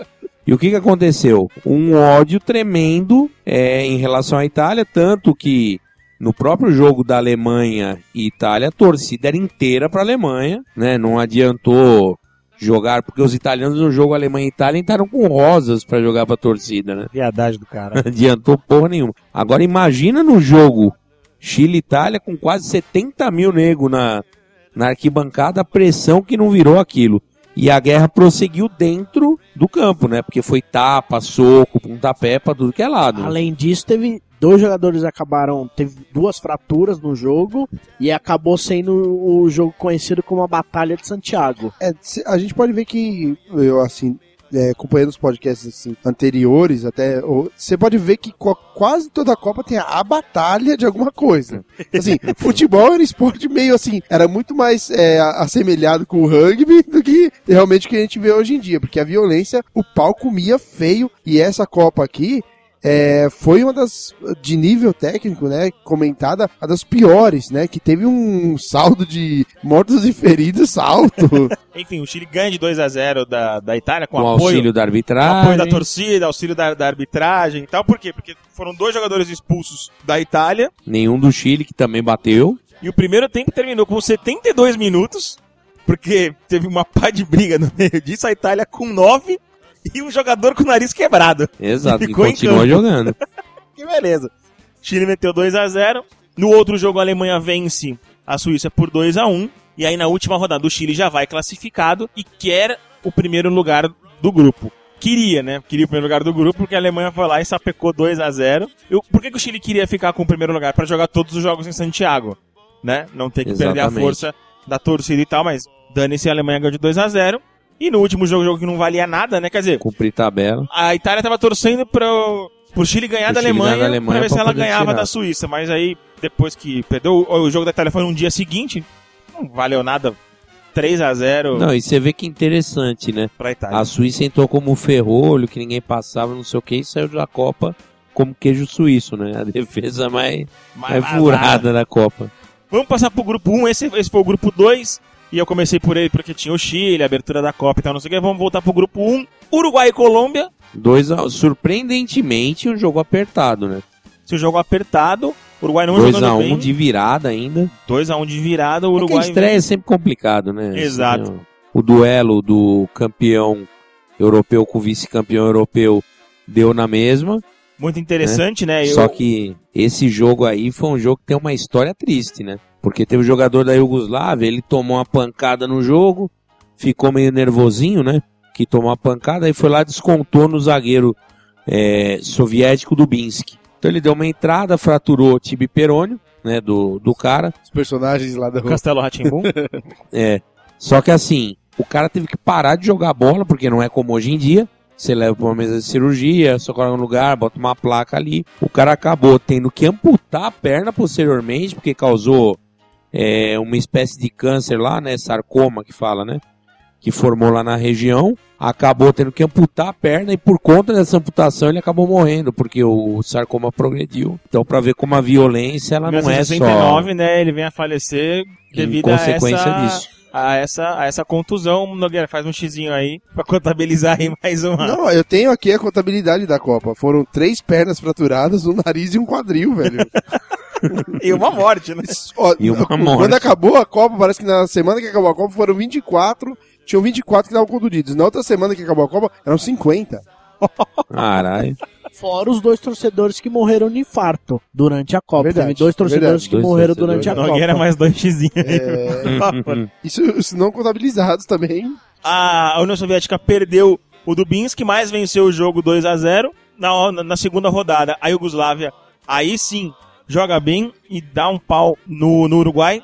E o que aconteceu? Um ódio tremendo em relação à Itália, tanto que no próprio jogo da Alemanha e Itália, a torcida era inteira pra Alemanha, né? Não adiantou jogar, porque os italianos no jogo Alemanha e Itália entraram com rosas pra jogar pra torcida, né? Viadagem do cara. Não adiantou porra nenhuma. Agora imagina no jogo Chile e Itália com quase 70 mil negros na arquibancada, a pressão que não virou aquilo. E a guerra prosseguiu dentro do campo, né? Porque foi tapa, soco, pontapé pra tudo que é lado. Né? Além disso, teve 2 jogadores teve 2 fraturas no jogo e acabou sendo o jogo conhecido como a Batalha de Santiago. A gente pode ver que, acompanhando os podcasts assim, anteriores, até você pode ver que quase toda a Copa tem a batalha de alguma coisa. Assim, futebol era esporte meio assim, era muito mais assemelhado com o rugby do que realmente o que a gente vê hoje em dia, porque a violência, o pau comia feio, e essa Copa aqui foi uma das, de nível técnico, né, comentada, a das piores, né, que teve um saldo de mortos e feridos alto. Enfim, o Chile ganha de 2-0 da Itália com apoio, auxílio da arbitragem. Apoio da torcida, auxílio da arbitragem e tal. Por quê? Porque foram 2 jogadores expulsos da Itália. Nenhum do Chile, que também bateu. E o primeiro tempo terminou com 72 minutos, porque teve uma pá de briga no meio disso, a Itália com 9 e um jogador com o nariz quebrado. Exato, e Ficou em continua campo. jogando. Que beleza. Chile meteu 2-0. No outro jogo, a Alemanha vence a Suíça por 2-1. E aí, na última rodada, o Chile já vai classificado e quer o primeiro lugar do grupo. Queria, né? Queria o primeiro lugar do grupo, porque a Alemanha foi lá e sapecou 2-0. Por que o Chile queria ficar com o primeiro lugar? Pra jogar todos os jogos em Santiago, né? Não ter que perder a força da torcida e tal, mas dane-se, a Alemanha ganhou de 2-0. E no último jogo que não valia nada, né? Quer dizer, Cumprir tabela. a Itália tava torcendo pro Chile ganhar da Alemanha pra ver se ela ganhava da Suíça. Mas aí, depois que perdeu, o jogo da Itália foi no dia seguinte, não valeu nada. 3-0. Não, e você vê que interessante, né? Pra Itália. A Suíça entrou como ferrolho, que ninguém passava, não sei o que, e saiu da Copa como queijo suíço, né? A defesa mais furada da Copa. Vamos passar pro grupo 1, esse foi o grupo 2, e eu comecei por ele porque tinha o Chile, a abertura da Copa e tal, não sei o que. Vamos voltar pro grupo 1, Uruguai e Colômbia. Surpreendentemente, um jogo apertado, né? Se o jogo apertado, o Uruguai não jogando bem. 2-1 de virada ainda. 2-1 de virada, o Uruguai... A estreia é sempre complicado, né? Exato. Assim, o duelo do campeão europeu com o vice-campeão europeu deu na mesma. Muito interessante, né? Só que esse jogo aí foi um jogo que tem uma história triste, né? Porque teve o jogador da Iugoslávia, ele tomou uma pancada no jogo, ficou meio nervosinho, né? Que tomou uma pancada e foi lá e descontou no zagueiro soviético do Binsk. Então ele deu uma entrada, fraturou o tibia perônio, né, do cara. Os personagens lá da rua. Castelo Rá-Tim-Bum. Só que assim, o cara teve que parar de jogar bola, porque não é como hoje em dia. Você leva pra uma mesa de cirurgia, só coloca no lugar, bota uma placa ali. O cara acabou tendo que amputar a perna posteriormente, porque causou uma espécie de câncer lá, né, sarcoma que fala, né, que formou lá na região. Acabou tendo que amputar a perna e por conta dessa amputação ele acabou morrendo, porque o sarcoma progrediu. Então, pra ver como a violência, ela não é só... Em 1969, né, ele vem a falecer devido a essa contusão. Nogueira, faz um xizinho aí pra contabilizar aí mais uma. Não, eu tenho aqui a contabilidade da Copa. Foram 3 pernas fraturadas, um nariz e um quadril, velho. E uma morte, né? Quando acabou a Copa, parece que na semana que acabou a Copa foram 24... Tinham 24 que estavam contundidos. Na outra semana que acabou a Copa, eram 50. Caralho. Fora os 2 torcedores que morreram de infarto durante a Copa. Verdade, Teve 2 torcedores que morreram durante a Copa. Nogueira mais 2 xizinhos. Isso não contabilizados também. A União Soviética perdeu o Dubinsk, mas venceu o jogo 2-0. Na segunda rodada, a Iugoslávia, aí sim, joga bem e dá um pau no Uruguai.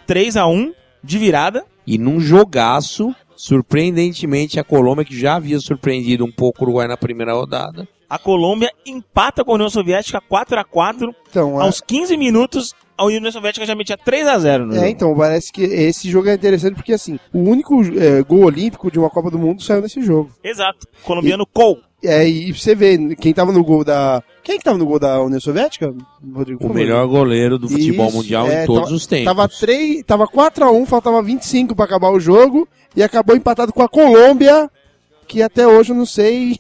3-1 de virada. E num jogaço, surpreendentemente, a Colômbia, que já havia surpreendido um pouco o Uruguai na primeira rodada. A Colômbia empata com a União Soviética 4-4. Então, aos 15 minutos, a União Soviética já metia 3-0 no jogo. Então, parece que esse jogo é interessante porque, assim, o único gol olímpico de uma Copa do Mundo saiu nesse jogo. Exato. Colombiano Cole. E você vê, quem tava no gol da... Quem que tava no gol da União Soviética? Rodrigo, o melhor goleiro do futebol mundial em todos os tempos. Tava 4-1, faltava 25 pra acabar o jogo, e acabou empatado com a Colômbia, que até hoje eu não sei...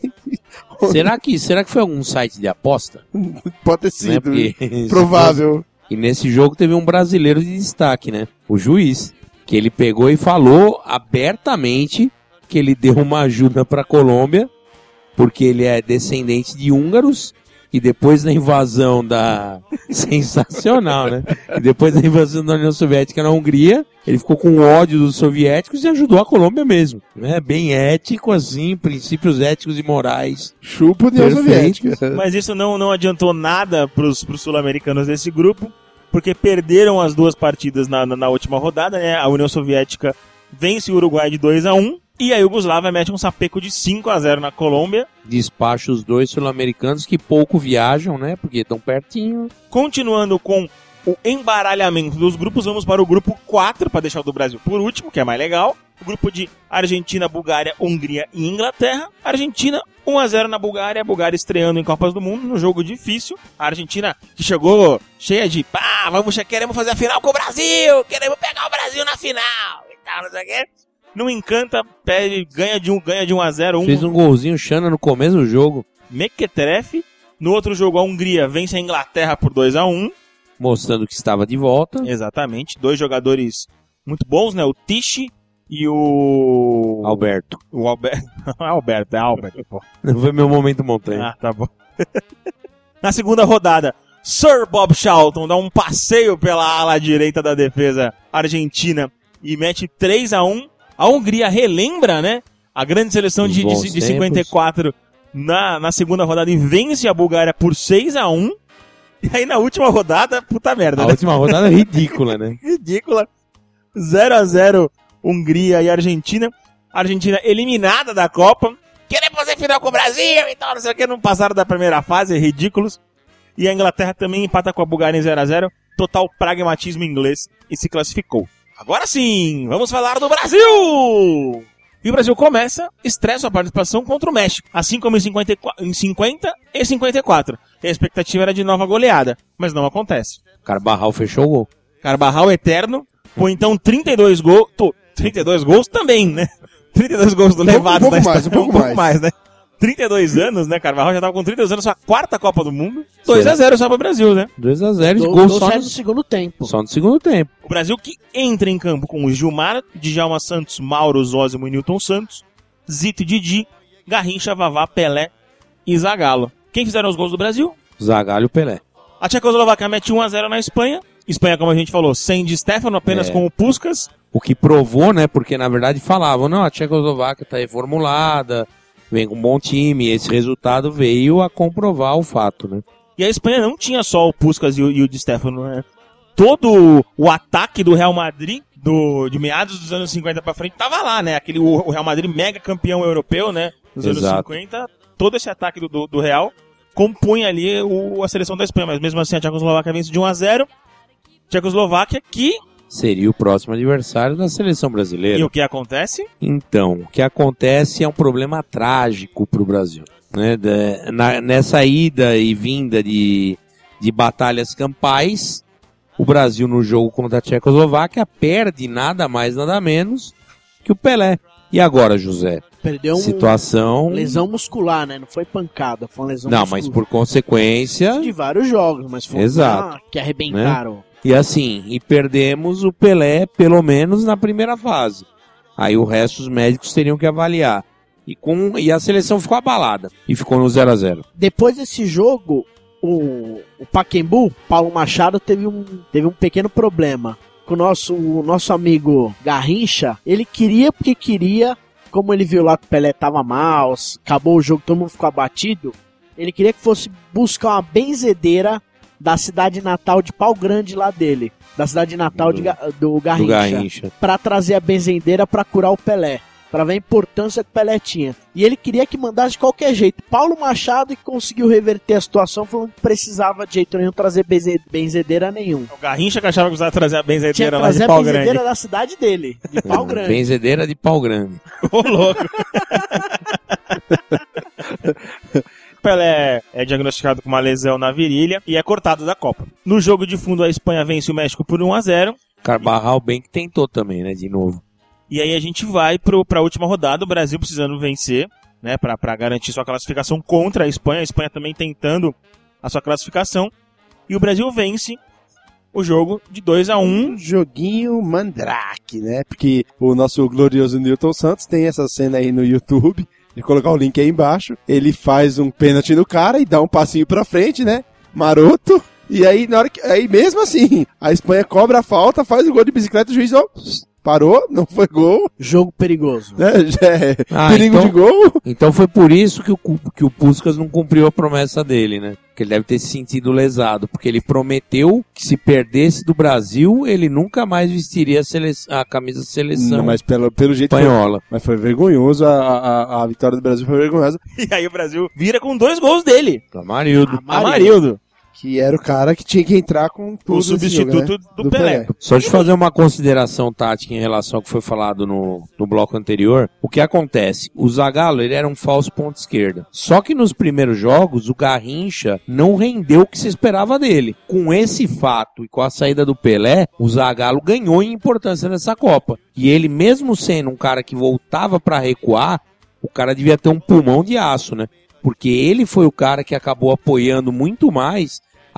Será que foi algum site de aposta? Pode ter sido, Porque, provável. E nesse jogo teve um brasileiro de destaque, né? O juiz, que ele pegou e falou abertamente que ele deu uma ajuda pra Colômbia, porque ele é descendente de húngaros, e depois da invasão da... Sensacional, né? E depois da invasão da União Soviética na Hungria, ele ficou com ódio dos soviéticos e ajudou a Colômbia mesmo. Né? Bem ético, assim, princípios éticos e morais. Chupa a União Soviética. Mas isso não adiantou nada pros sul-americanos desse grupo, porque perderam as 2 partidas na última rodada, né? A União Soviética vence o Uruguai de 2-1. E a Iugoslávia mete um sapeco de 5-0 na Colômbia. Despacha os 2 sul-americanos que pouco viajam, né? Porque estão pertinho. Continuando com o embaralhamento dos grupos, vamos para o grupo 4, para deixar o do Brasil por último, que é mais legal. O grupo de Argentina, Bulgária, Hungria e Inglaterra. Argentina, 1-0 na Bulgária. A Bulgária estreando em Copas do Mundo, num jogo difícil. A Argentina que chegou cheia de queremos fazer a final com o Brasil, queremos pegar o Brasil na final e tal, não sei o quê. Não encanta, ganha de 1-0. Fez um golzinho Xana no começo do jogo. Mequetrefe. No outro jogo, a Hungria vence a Inglaterra por 2-1. Mostrando que estava de volta. Exatamente. 2 jogadores muito bons, né? O Tishi e o... Alberto. O Alberto. Alberto, é Alberto, pô. Não foi meu momento montanha. Ah, tá bom. Na segunda rodada, Sir Bob Charlton dá um passeio pela ala direita da defesa argentina e mete 3-1. A Hungria relembra, né? A grande seleção de 54 na segunda rodada e vence a Bulgária por 6-1. E aí na última rodada, puta merda, né? A última rodada é ridícula, né? Ridícula. 0-0 Hungria e Argentina. Argentina eliminada da Copa. Queremos fazer final com o Brasil e tal, não sei o que. Não passaram da primeira fase, ridículos. E a Inglaterra também empata com a Bulgária em 0-0. Total pragmatismo inglês e se classificou. Agora sim, vamos falar do Brasil! E o Brasil começa, estreia sua participação contra o México, assim como em 50 e 54. E a expectativa era de nova goleada, mas não acontece. Carvajal fechou o gol. Carvajal eterno, põe então 32 gols. 32 gols também, né? 32 gols do levado da história. Um pouco mais, né? 32 anos, né? Carvajal já tava com 32 anos, sua quarta Copa do Mundo. 2-0 só pro Brasil, né? 2-0 de gol só no segundo tempo. Só no segundo tempo. O Brasil que entra em campo com o Gilmar, Djalma Santos, Mauro, Zózimo e Nilton Santos, Zito e Didi, Garrincha, Vavá, Pelé e Zagallo. Quem fizeram os gols do Brasil? Zagallo e o Pelé. A Tchecoslováquia mete 1-0 na Espanha. Espanha, como a gente falou, sem Di Stefano, apenas com o Puskás. O que provou, né? Porque na verdade falavam, não, a Tchecoslováquia tá reformulada, vem com um bom time, e esse resultado veio a comprovar o fato, né? E a Espanha não tinha só o Puskás e o Di Stefano, né? Todo o ataque do Real Madrid, de meados dos anos 50 pra frente, tava lá, né? O Real Madrid mega campeão europeu, né? Nos anos 50, todo esse ataque do Real compõe ali a seleção da Espanha, mas mesmo assim a Tchecoslováquia vence de 1-0. Tchecoslováquia que... seria o próximo adversário da seleção brasileira. E o que acontece? Então, o que acontece é um problema trágico pro Brasil, né? Nessa ida e vinda de batalhas campais, o Brasil no jogo contra a Tchecoslováquia perde nada mais, nada menos que o Pelé. E agora, José? Perdeu situação... lesão muscular, né? Não foi pancada, foi uma lesão muscular. muscular. Mas por consequência... de vários jogos, mas foi que arrebentaram. Né? E assim, perdemos o Pelé pelo menos na primeira fase. Aí o resto os médicos teriam que avaliar. E a seleção ficou abalada. E ficou no 0-0. Depois desse jogo, o Pacaembu, Paulo Machado, teve um pequeno problema. Com o nosso amigo Garrincha, ele queria, como ele viu lá que o Pelé tava mal, acabou o jogo, todo mundo ficou abatido, ele queria que fosse buscar uma benzedeira da cidade natal de Pau Grande lá dele, da cidade natal do Garrincha, pra trazer a benzedeira pra curar o Pelé, pra ver a importância que o Pelé tinha. E ele queria que mandasse de qualquer jeito. Paulo Machado conseguiu reverter a situação, falando que precisava de jeito nenhum trazer benzedeira nenhum. O Garrincha que achava que precisava trazer a benzedeira lá de Pau Grande. Tinha que trazer a benzedeira da cidade dele, de Pau Grande. Benzedeira de Pau Grande. Ô, louco. Pelé é diagnosticado com uma lesão na virilha e é cortado da Copa. No jogo de fundo, a Espanha vence o México por 1-0. Carvajal bem que tentou também, né, de novo. E aí a gente vai pra última rodada, o Brasil precisando vencer, né, pra garantir sua classificação contra a Espanha também tentando a sua classificação. E o Brasil vence o jogo de 2-1. Joguinho Mandrake, né? Porque o nosso glorioso Nilton Santos tem essa cena aí no YouTube. De colocar o link aí embaixo. Ele faz um pênalti no cara e dá um passinho pra frente, né? Maroto. E aí, aí mesmo assim, a Espanha cobra a falta, faz o gol de bicicleta, o juiz parou, não foi gol. Jogo perigoso. Perigo então, de gol. Então foi por isso que o Puskás não cumpriu a promessa dele, né? Que ele deve ter se sentido lesado, porque ele prometeu que se perdesse do Brasil, ele nunca mais vestiria a camisa da seleção. Não, mas pelo jeito espanhola. Mas foi vergonhoso, a vitória do Brasil foi vergonhosa. E aí o Brasil vira com 2 gols dele. Amarildo. Que era o cara que tinha que entrar com tudo. O substituto jogo, né? do Pelé. Só de fazer uma consideração tática em relação ao que foi falado no bloco anterior, o que acontece? O Zagallo, ele era um falso ponta esquerda. Só que nos primeiros jogos, o Garrincha não rendeu o que se esperava dele. Com esse fato e com a saída do Pelé, o Zagallo ganhou em importância nessa Copa. E ele, mesmo sendo um cara que voltava para recuar, o cara devia ter um pulmão de aço, né? Porque ele foi o cara que acabou apoiando muito mais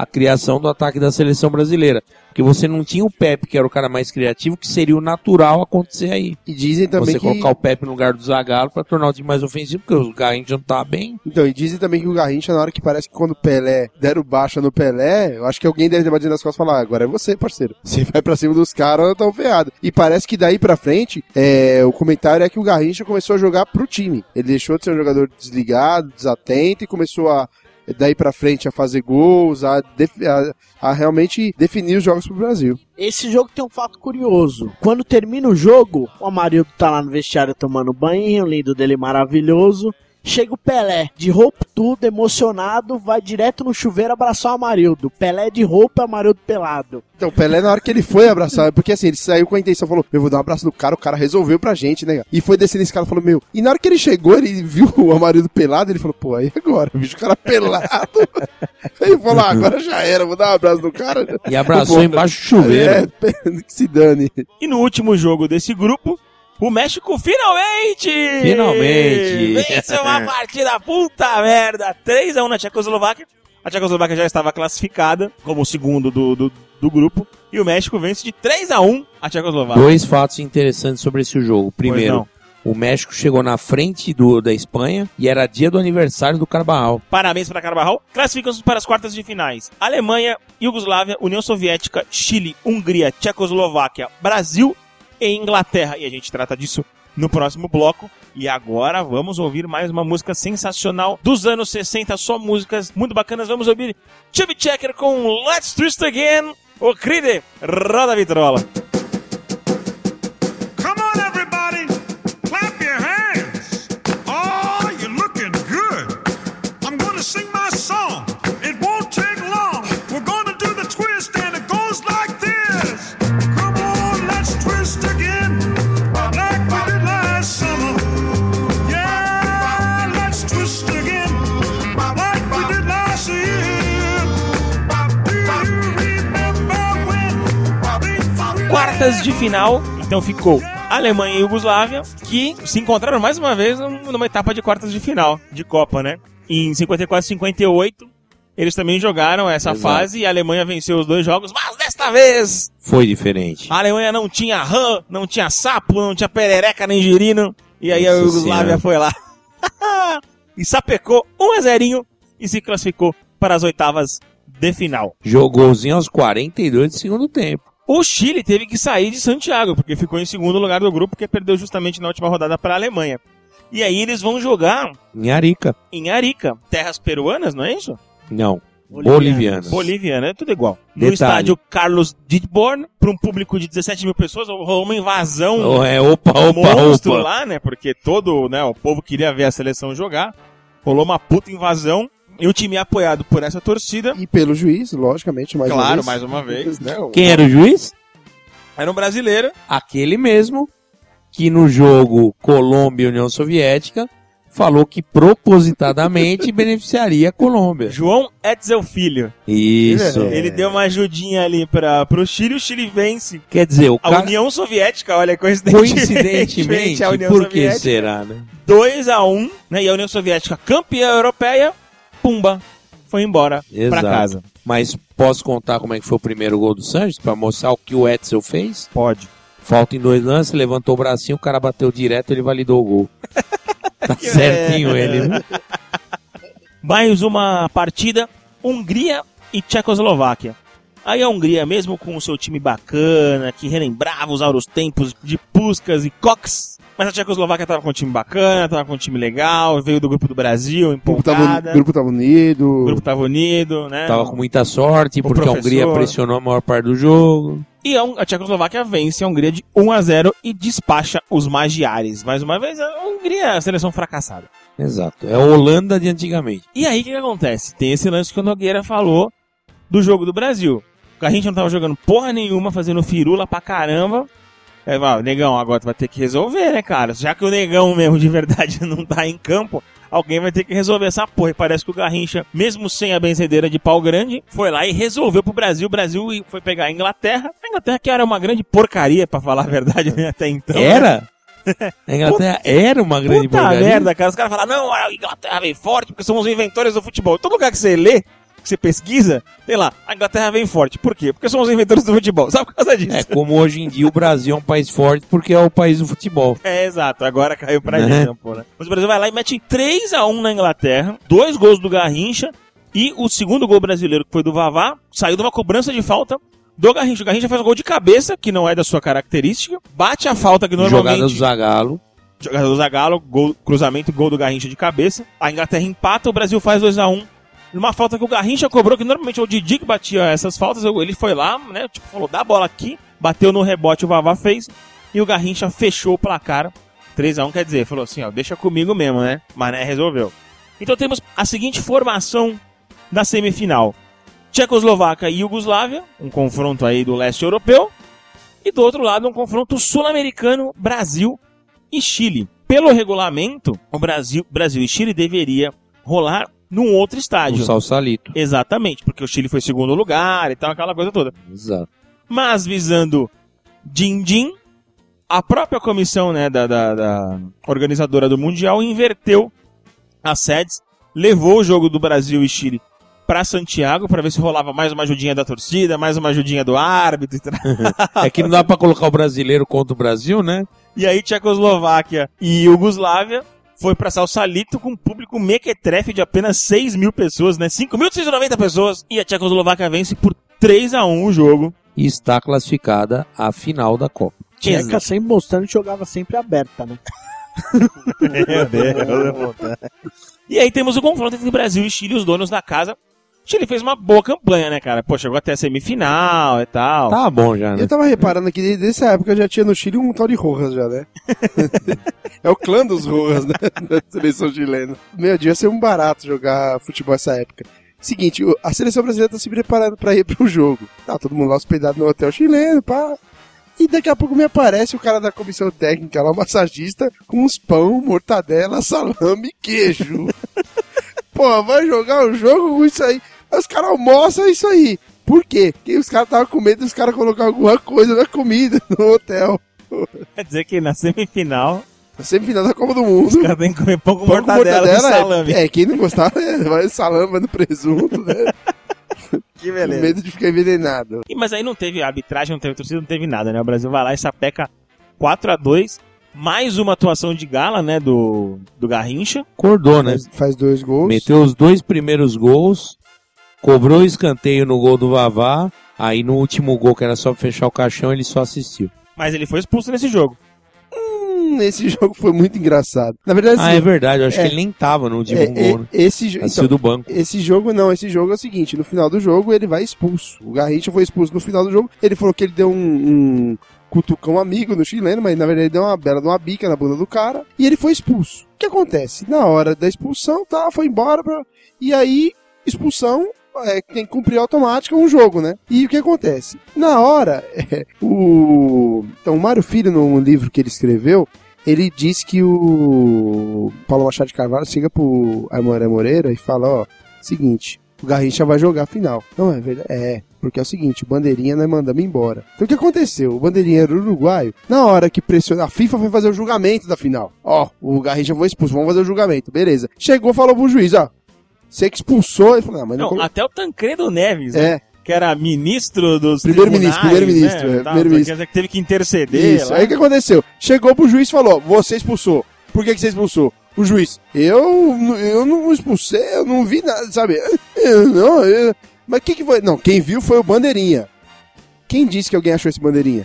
a criação do ataque da seleção brasileira. Porque você não tinha o Pepe, que era o cara mais criativo, que seria o natural acontecer aí. E dizem também você colocar o Pepe no lugar do Zagallo pra tornar o time mais ofensivo, porque o Garrincha não tá bem. Então, e dizem também que o Garrincha, na hora que parece que quando o Pelé deram baixa no Pelé, eu acho que alguém deve ter batido nas costas e falar, agora é você, parceiro. Você vai pra cima dos caras, tão ferrado. E parece que daí pra frente, o comentário é que o Garrincha começou a jogar pro time. Ele deixou de ser um jogador desligado, desatento, e começou a daí pra frente a fazer gols, a realmente definir os jogos pro Brasil. Esse jogo tem um fato curioso. Quando termina o jogo, o Amarildo tá lá no vestiário tomando banho, o lindo dele maravilhoso. Chega o Pelé, de roupa tudo, emocionado, vai direto no chuveiro abraçar o Amarildo. Pelé de roupa, Amarildo pelado. Então, o Pelé, na hora que ele foi abraçar, porque assim, ele saiu com a intenção, falou, eu vou dar um abraço no cara, o cara resolveu pra gente, né? E foi descendo esse cara, falou, meu... E na hora que ele chegou, ele viu o Amarildo pelado, ele falou, pô, aí agora, bicho, o cara pelado. Aí ele falou, agora já era, vou dar um abraço no cara. E abraçou embaixo do chuveiro. Que se dane. E no último jogo desse grupo, o México finalmente venceu uma partida, puta merda, 3-1 na Tchecoslováquia. A Tchecoslováquia já estava classificada como o segundo do grupo. E o México vence de 3-1 a Tchecoslováquia. 2 fatos interessantes sobre esse jogo. Primeiro, o México chegou na frente da Espanha e era dia do aniversário do Carvajal. Parabéns para Carvajal. Classificam-se para as quartas de finais. Alemanha, Iugoslávia, União Soviética, Chile, Hungria, Tchecoslováquia, Brasil e Inglaterra. E a gente trata disso no próximo bloco. E agora vamos ouvir mais uma música sensacional dos anos 60, só músicas muito bacanas. Vamos ouvir Chubby Checker com Let's Twist Again. O Cride, roda a vitrola. Come on everybody, clap your hands. Oh, you're looking good. I'm gonna sing my song. It won't take long. We're gonna do the twist and it goes like this. Come on, let's twist again, like we did last summer. Yeah, let's twist again, like we did last year. Do you remember when? Quartas de final, então ficou Alemanha e Iugoslávia, que se encontraram mais uma vez numa etapa de quartas de final de Copa, né? Em 54 e 58, eles também jogaram essa fase e a Alemanha venceu os 2 jogos, mas desta vez foi diferente. a Alemanha não tinha rã, não tinha sapo, não tinha perereca nem girino, e aí a Nossa Iugoslávia foi lá e sapecou 1-0 e se classificou para as oitavas de final. Jogouzinho aos 42 do segundo tempo. O Chile teve que sair de Santiago, porque ficou em segundo lugar do grupo, porque perdeu justamente na última rodada para a Alemanha. E aí eles vão jogar Em Arica. em Arica, terras peruanas, não é isso? Não. Bolivianas. Boliviana, é tudo igual. No Detalhe. estádio Carlos Dittborn, para um público de 17 mil pessoas, rolou uma invasão Opa. monstro lá, né? Porque todo, né, o povo queria ver a seleção jogar. Rolou uma puta invasão. E o time é apoiado por essa torcida. E pelo juiz, logicamente, mais uma vez. mais uma vez. Né? Quem era o juiz? Era um brasileiro. Aquele mesmo que no jogo Colômbia e União Soviética falou que propositadamente beneficiaria a Colômbia. João Etzel Filho. Isso. Ele deu uma ajudinha ali pro Chile, o Chile vence. Quer dizer, o A cara... União Soviética, olha, coincidentemente, a União por que Soviética, será, né? 2-1, né? E a União Soviética, campeã europeia, pumba, foi embora pra casa. Mas posso contar como é que foi o primeiro gol do Sanches, pra mostrar o que o Etzel fez? Pode. Falta em 2 lances, levantou o bracinho, o cara bateu direto, ele validou o gol. Tá certinho ele, né? Mais uma partida, Hungria e Tchecoslováquia. Aí a Hungria, mesmo com o seu time bacana, que relembrava os auros tempos de Puskás e Cox, mas a Tchecoslováquia tava com um time bacana, tava com um time legal, veio do grupo do Brasil, empolgada. O grupo tava unido. O grupo tava unido, né? Tava com muita sorte, porque a Hungria pressionou a maior parte do jogo. E a Tchecoslováquia vence a Hungria de 1-0 e despacha os Magiares. Mais uma vez, a Hungria é a seleção fracassada. Exato, é a Holanda de antigamente. E aí, o que acontece? Tem esse lance que o Nogueira falou do jogo do Brasil. A gente não tava jogando porra nenhuma, fazendo firula pra caramba. Aí, Negão, agora tu vai ter que resolver, né, cara? Já que o Negão mesmo, de verdade, não tá em campo, alguém vai ter que resolver essa porra. E parece que o Garrincha, mesmo sem a benzedeira de pau grande, foi lá e resolveu pro Brasil. O Brasil foi pegar a Inglaterra. A Inglaterra que era uma grande porcaria, pra falar a verdade, né, até então. Era? A Inglaterra era uma grande puta porcaria. Merda, cara. Os caras falam, não, a Inglaterra vem forte porque somos inventores do futebol. Todo lugar que você lê, que você pesquisa, sei lá, a Inglaterra vem forte. Por quê? Porque são os inventores do futebol. Sabe por causa disso? É, como hoje em dia o Brasil é um país forte porque é o país do futebol. É, exato. Agora caiu pra gente, pô, né? Mas o Brasil vai lá e mete 3-1 na Inglaterra, 2 gols do Garrincha, e o segundo gol brasileiro, que foi do Vavá, saiu de uma cobrança de falta do Garrincha. O Garrincha faz um gol de cabeça, que não é da sua característica, bate a falta que normalmente... Jogada do Zagallo. Jogada do Zagallo, gol, cruzamento, gol do Garrincha de cabeça. A Inglaterra empata, o Brasil faz 2-1. Numa falta que o Garrincha cobrou, que normalmente é o Didi que batia essas faltas, ele foi lá, né, tipo, falou, dá a bola aqui, bateu no rebote, o Vavá fez, e o Garrincha fechou o placar, 3-1, quer dizer, falou assim, ó, deixa comigo mesmo, né, Mané resolveu. Então temos a seguinte formação da semifinal: Tchecoslováquia e Iugoslávia, um confronto aí do leste europeu, e do outro lado um confronto sul-americano, Brasil e Chile. Pelo regulamento, o Brasil e Chile deveria rolar num outro estádio. O Sausalito. Exatamente, porque o Chile foi segundo lugar e tal, aquela coisa toda. Exato. Mas visando din-din, a própria comissão, né, da organizadora do Mundial inverteu as sedes, levou o jogo do Brasil e Chile pra Santiago, pra ver se rolava mais uma ajudinha da torcida, mais uma ajudinha do árbitro. É que não dá pra colocar o brasileiro contra o Brasil, né? E aí Tchecoslováquia e Iugoslávia foi pra Sausalito com um público mequetrefe de apenas 6 mil pessoas, né? 5.690 pessoas. E a Tchecoslováquia vence por 3-1 o jogo. E está classificada à final da Copa. Tcheca sempre mostrando que jogava sempre aberta, né? Meu Deus. E aí temos o confronto entre Brasil e Chile, os donos da casa. Chile fez uma boa campanha, né, cara? Pô, chegou até a semifinal e tal. Tá bom já, né? Eu tava reparando aqui, desde essa época já tinha no Chile um tal de Rojas já, né? É o clã dos Rojas, né? Da seleção chilena. Meu, devia ser um barato jogar futebol nessa época. Seguinte, a seleção brasileira tá se preparando pra ir pro jogo. Tá todo mundo lá hospedado no hotel chileno, pá. E daqui a pouco me aparece o cara da comissão técnica lá, o massagista, com uns pão, mortadela, salame e queijo. Pô, vai jogar o jogo com isso aí. Os caras almoçam isso aí. Por quê? Porque os caras estavam com medo dos caras colocar alguma coisa na comida no hotel. Quer dizer que na semifinal, Na semifinal da Copa do Mundo. os caras têm que comer pão com Pão com mortadela e salame. quem não gostava, vai no salame, vai no presunto, né? Que Com medo de ficar envenenado. Mas aí não teve arbitragem, não teve torcida, não teve nada, né? O Brasil vai lá e sapeca 4-2. Mais uma atuação de gala, né, do Garrincha. Acordou, né? Faz 2 gols. Meteu os 2 primeiros gols, cobrou o escanteio no gol do Vavá, aí no último gol, que era só fechar o caixão, ele só assistiu. Mas ele foi expulso nesse jogo. Esse jogo foi muito engraçado. Na verdade, Ah, é verdade, eu acho que ele nem tava no último gol, né? Assistiu do banco. Esse jogo não, esse jogo é o seguinte, no final do jogo ele vai expulso. O Garrincha foi expulso no final do jogo, ele falou que ele deu um cutucão amigo no chileno, mas na verdade ele deu uma bela de uma bica na bunda do cara, e ele foi expulso. O que acontece? Na hora da expulsão, foi embora, e aí, expulsão, tem que cumprir automática um jogo, né? E o que acontece? Na hora, o Mário Filho, no livro que ele escreveu, ele diz que o Paulo Machado de Carvalho chega pro Aimoré Moreira e fala, ó, seguinte, o Garrincha vai jogar a final. Não, é verdade? Porque é o seguinte, o Bandeirinha nós mandamos embora. Então o que aconteceu? O Bandeirinha era uruguaio, na hora que pressionou, a FIFA foi fazer o julgamento da final. Ó, o Garrincha foi expulso, vamos fazer o julgamento, beleza. Chegou, falou pro juiz, ó, você que expulsou, ele falou, mas não até o Tancredo Neves, né? Que era ministro dos primeiro-ministro, né? primeiro-ministro. Quer dizer que teve que interceder. Isso, aí o que aconteceu? Chegou pro juiz e falou, você expulsou. Por que você expulsou? O juiz, eu não expulsei, eu não vi nada, sabe? Mas que foi? Não, quem viu foi o Bandeirinha. Quem disse que alguém achou esse Bandeirinha?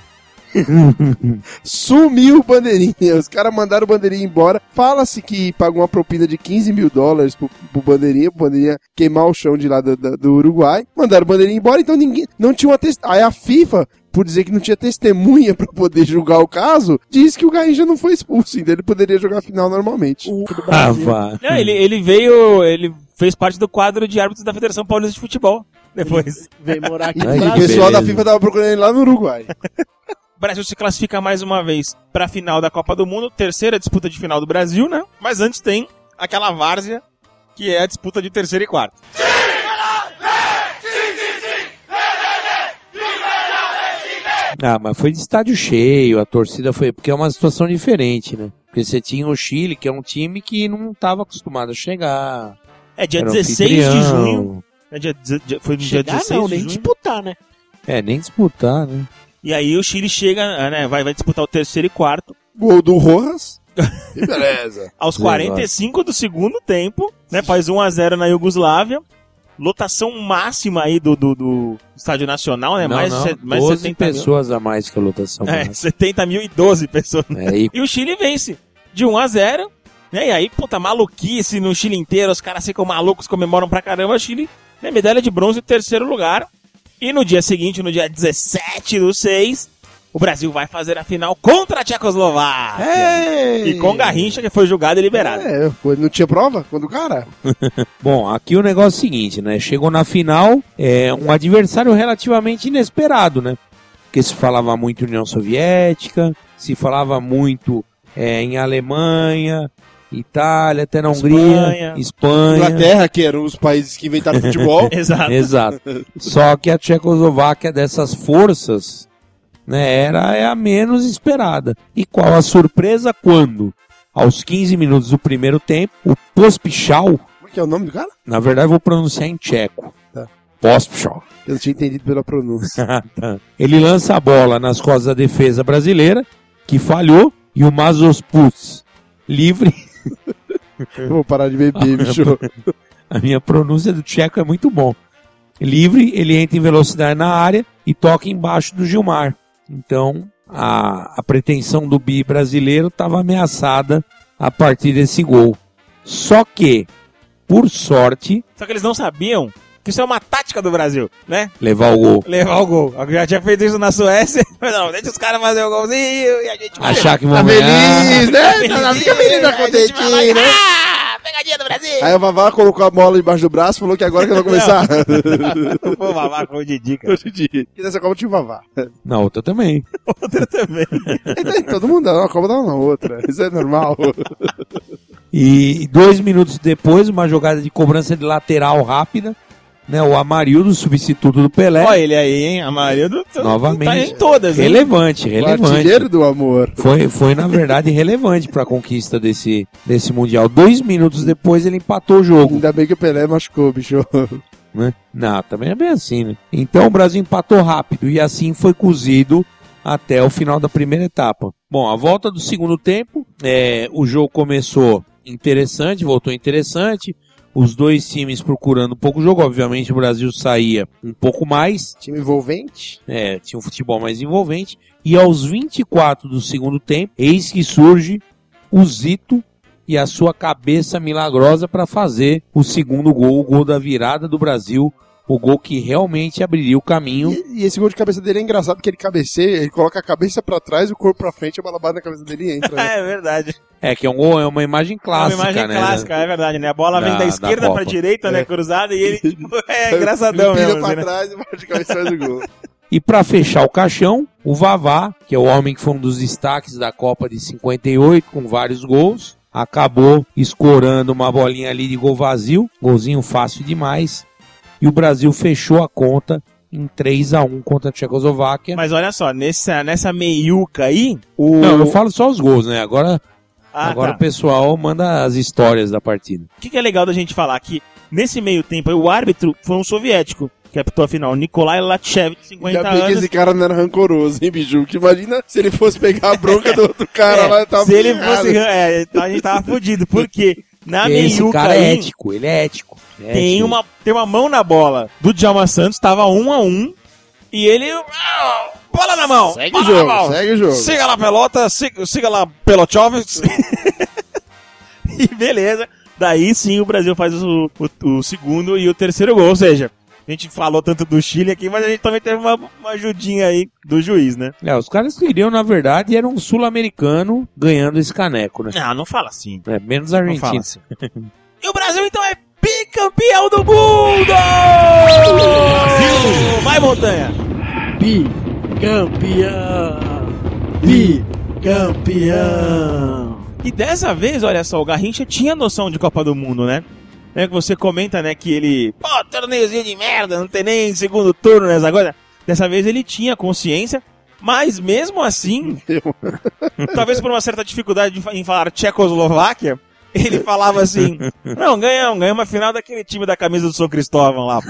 Sumiu o Bandeirinha. Os caras mandaram o Bandeirinha embora. Fala-se que pagou uma propina de $15 mil pro Bandeirinha queimar o chão de lá do Uruguai. Mandaram o Bandeirinha embora, então ninguém não tinha uma testemunha. Aí a FIFA, por dizer que não tinha testemunha pra poder julgar o caso, diz que o Garrincha não foi expulso, então ele poderia jogar a final normalmente. Não, ele fez parte do quadro de árbitros da Federação Paulista de Futebol. Depois veio morar aqui E no o Brasil. pessoal da FIFA tava procurando ele lá no Uruguai. o Brasil se classifica mais uma vez pra final da Copa do Mundo, terceira disputa de final do Brasil, né? Mas antes tem aquela várzea, que é a disputa de terceiro e quarto. Ah, mas foi de estádio cheio, a torcida foi... Porque é uma situação diferente, né? Porque você tinha o Chile, que é um time que não estava acostumado a chegar. É dia Era 16 de anfitrião. junho, Foi no dia Chegar 16 não, de nem junho. disputar, né? Nem disputar, né? E aí o Chile chega, né, vai disputar o terceiro e quarto. Gol do Rojas. E beleza. Aos Legal. 45 do segundo tempo, né, faz 1-0 na Iugoslávia. Lotação máxima aí do Estádio Nacional, né? Não, mais 12 70 pessoas a mais que a lotação. mil. 70.012 pessoas. E E o Chile vence de 1-0. Né? E aí, puta, maluquice no Chile inteiro. Os caras ficam malucos, comemoram pra caramba. O Chile, né, medalha de bronze em terceiro lugar. E no dia seguinte, no dia 17/6, o Brasil vai fazer a final contra a Tchecoslováquia. E com Garrincha, que foi julgado e liberado. Não tinha prova quando o cara? Bom, aqui o negócio é o seguinte, né? Chegou na final, um adversário relativamente inesperado, né? Porque se falava muito em União Soviética, se falava muito em Alemanha, Itália, até na Hungria, Espanha. Inglaterra, que eram os países que inventaram futebol. Exato. Exato. Só que a Tchecoslováquia dessas forças, né, era a menos esperada. E qual a surpresa quando, aos 15 minutos do primeiro tempo, o Pospišal, Como é que é o nome do cara? na verdade eu vou pronunciar em tcheco, Tá. Pospišal, Eu não tinha entendido pela pronúncia. ele lança a bola nas costas da defesa brasileira, que falhou, e o Mazopust, livre. Eu vou parar de beber, bicho. A minha pronúncia do tcheco é muito bom. Livre, ele entra em velocidade na área e toca embaixo do Gilmar. Então, a pretensão do bi brasileiro estava ameaçada a partir desse gol. Só que, por sorte, Só que eles não sabiam que isso é uma tática do Brasil, né? levar o gol. Levar o gol. Eu já tinha feito isso na Suécia. Mas não, deixa os caras fazer o golzinho e a gente vai. Achar que vão Tá ganhar. feliz, né? Fica feliz da contentinha, né? Ah, pegadinha do Brasil. Aí o Vavá colocou a bola embaixo do braço e falou que agora que vai começar. Pô, Vavá com o Didi, cara. Hoje em dia. E nessa Copa tinha o Vavá. Na outra também. Outra também. Todo mundo dá uma Copa, dá uma na outra. Isso é normal. E 2 minutos depois, uma jogada de cobrança de lateral rápida, né? O Amarildo, substituto do Pelé. Olha ele aí, hein? A maioria do... Novamente. Tá em todas, hein? Relevante. O artilheiro do amor. Foi, na verdade, relevante para a conquista desse Mundial. 2 minutos depois ele empatou o jogo. Ainda bem que o Pelé machucou, bicho. Né? Não, também é bem assim, né? Então o Brasil empatou rápido e assim foi cozido até o final da primeira etapa. Bom, a volta do segundo tempo, o jogo começou interessante, voltou interessante. Os dois times procurando um pouco o jogo. Obviamente o Brasil saía um pouco mais. Time envolvente. Tinha um futebol mais envolvente. E aos 24 do segundo tempo, eis que surge o Zito e a sua cabeça milagrosa para fazer o segundo gol, o gol da virada do Brasil, o gol que realmente abriria o caminho. E esse gol de cabeça dele é engraçado porque ele cabeceia, ele coloca a cabeça pra trás, o corpo pra frente, a bola bate na cabeça dele e entra. Né? É verdade. Que é um gol, é uma imagem clássica, Uma imagem né? clássica, é verdade, né? A bola vem Da- da da esquerda pra Copa. direita, né? Cruzada, e ele, tipo, é Ele engraçadão pira mesmo. pra assim, né? trás e bate de cabeça e faz o gol. E para fechar o caixão, o Vavá, que é o homem que foi um dos destaques da Copa de 58, com vários gols, acabou escorando uma bolinha ali de gol vazio, golzinho fácil demais, e o Brasil fechou a conta em 3-1 contra a Tchecoslováquia. Mas olha só, nessa meiuca aí, Não, eu falo só os gols, né? Agora tá. o pessoal manda as histórias da partida. O que é legal da gente falar? Que nesse meio tempo aí, o árbitro foi um soviético que apitou a final, Nikolai Latchev, de 50 Ainda bem que anos. esse cara não era rancoroso, hein, Biju? Que imagina se ele fosse pegar a bronca do outro cara lá e tava se ele ferrado. fosse... a gente tava fudido, porque na Porque esse meiuca cara é aí ético, ele é ético. tem uma mão na bola do Djalma Santos, tava 1-1, e ele... bola na mão! Segue bola o jogo, na mão. segue o jogo. Siga lá, pelota, siga lá, Pelochovic. E beleza, daí sim o Brasil faz o segundo e o terceiro gol, ou seja, a gente falou tanto do Chile aqui, mas a gente também teve uma ajudinha aí do juiz, né? Os caras queriam, na verdade, era um sul-americano ganhando esse caneco, né? Não fala assim. Menos Não argentino. fala assim. E o Brasil então é bicampeão do mundo! Vai, Montanha! Bicampeão! Bicampeão! E dessa vez, olha só, o Garrincha tinha noção de Copa do Mundo, né? Que você comenta, né, que ele... Pô, torneiozinho de merda, não tem nem segundo turno nessa coisa. Dessa vez ele tinha consciência, mas mesmo assim, talvez por uma certa dificuldade em falar Tchecoslováquia, ele falava assim, não, ganhamos a final daquele time da camisa do São Cristóvão lá, pô.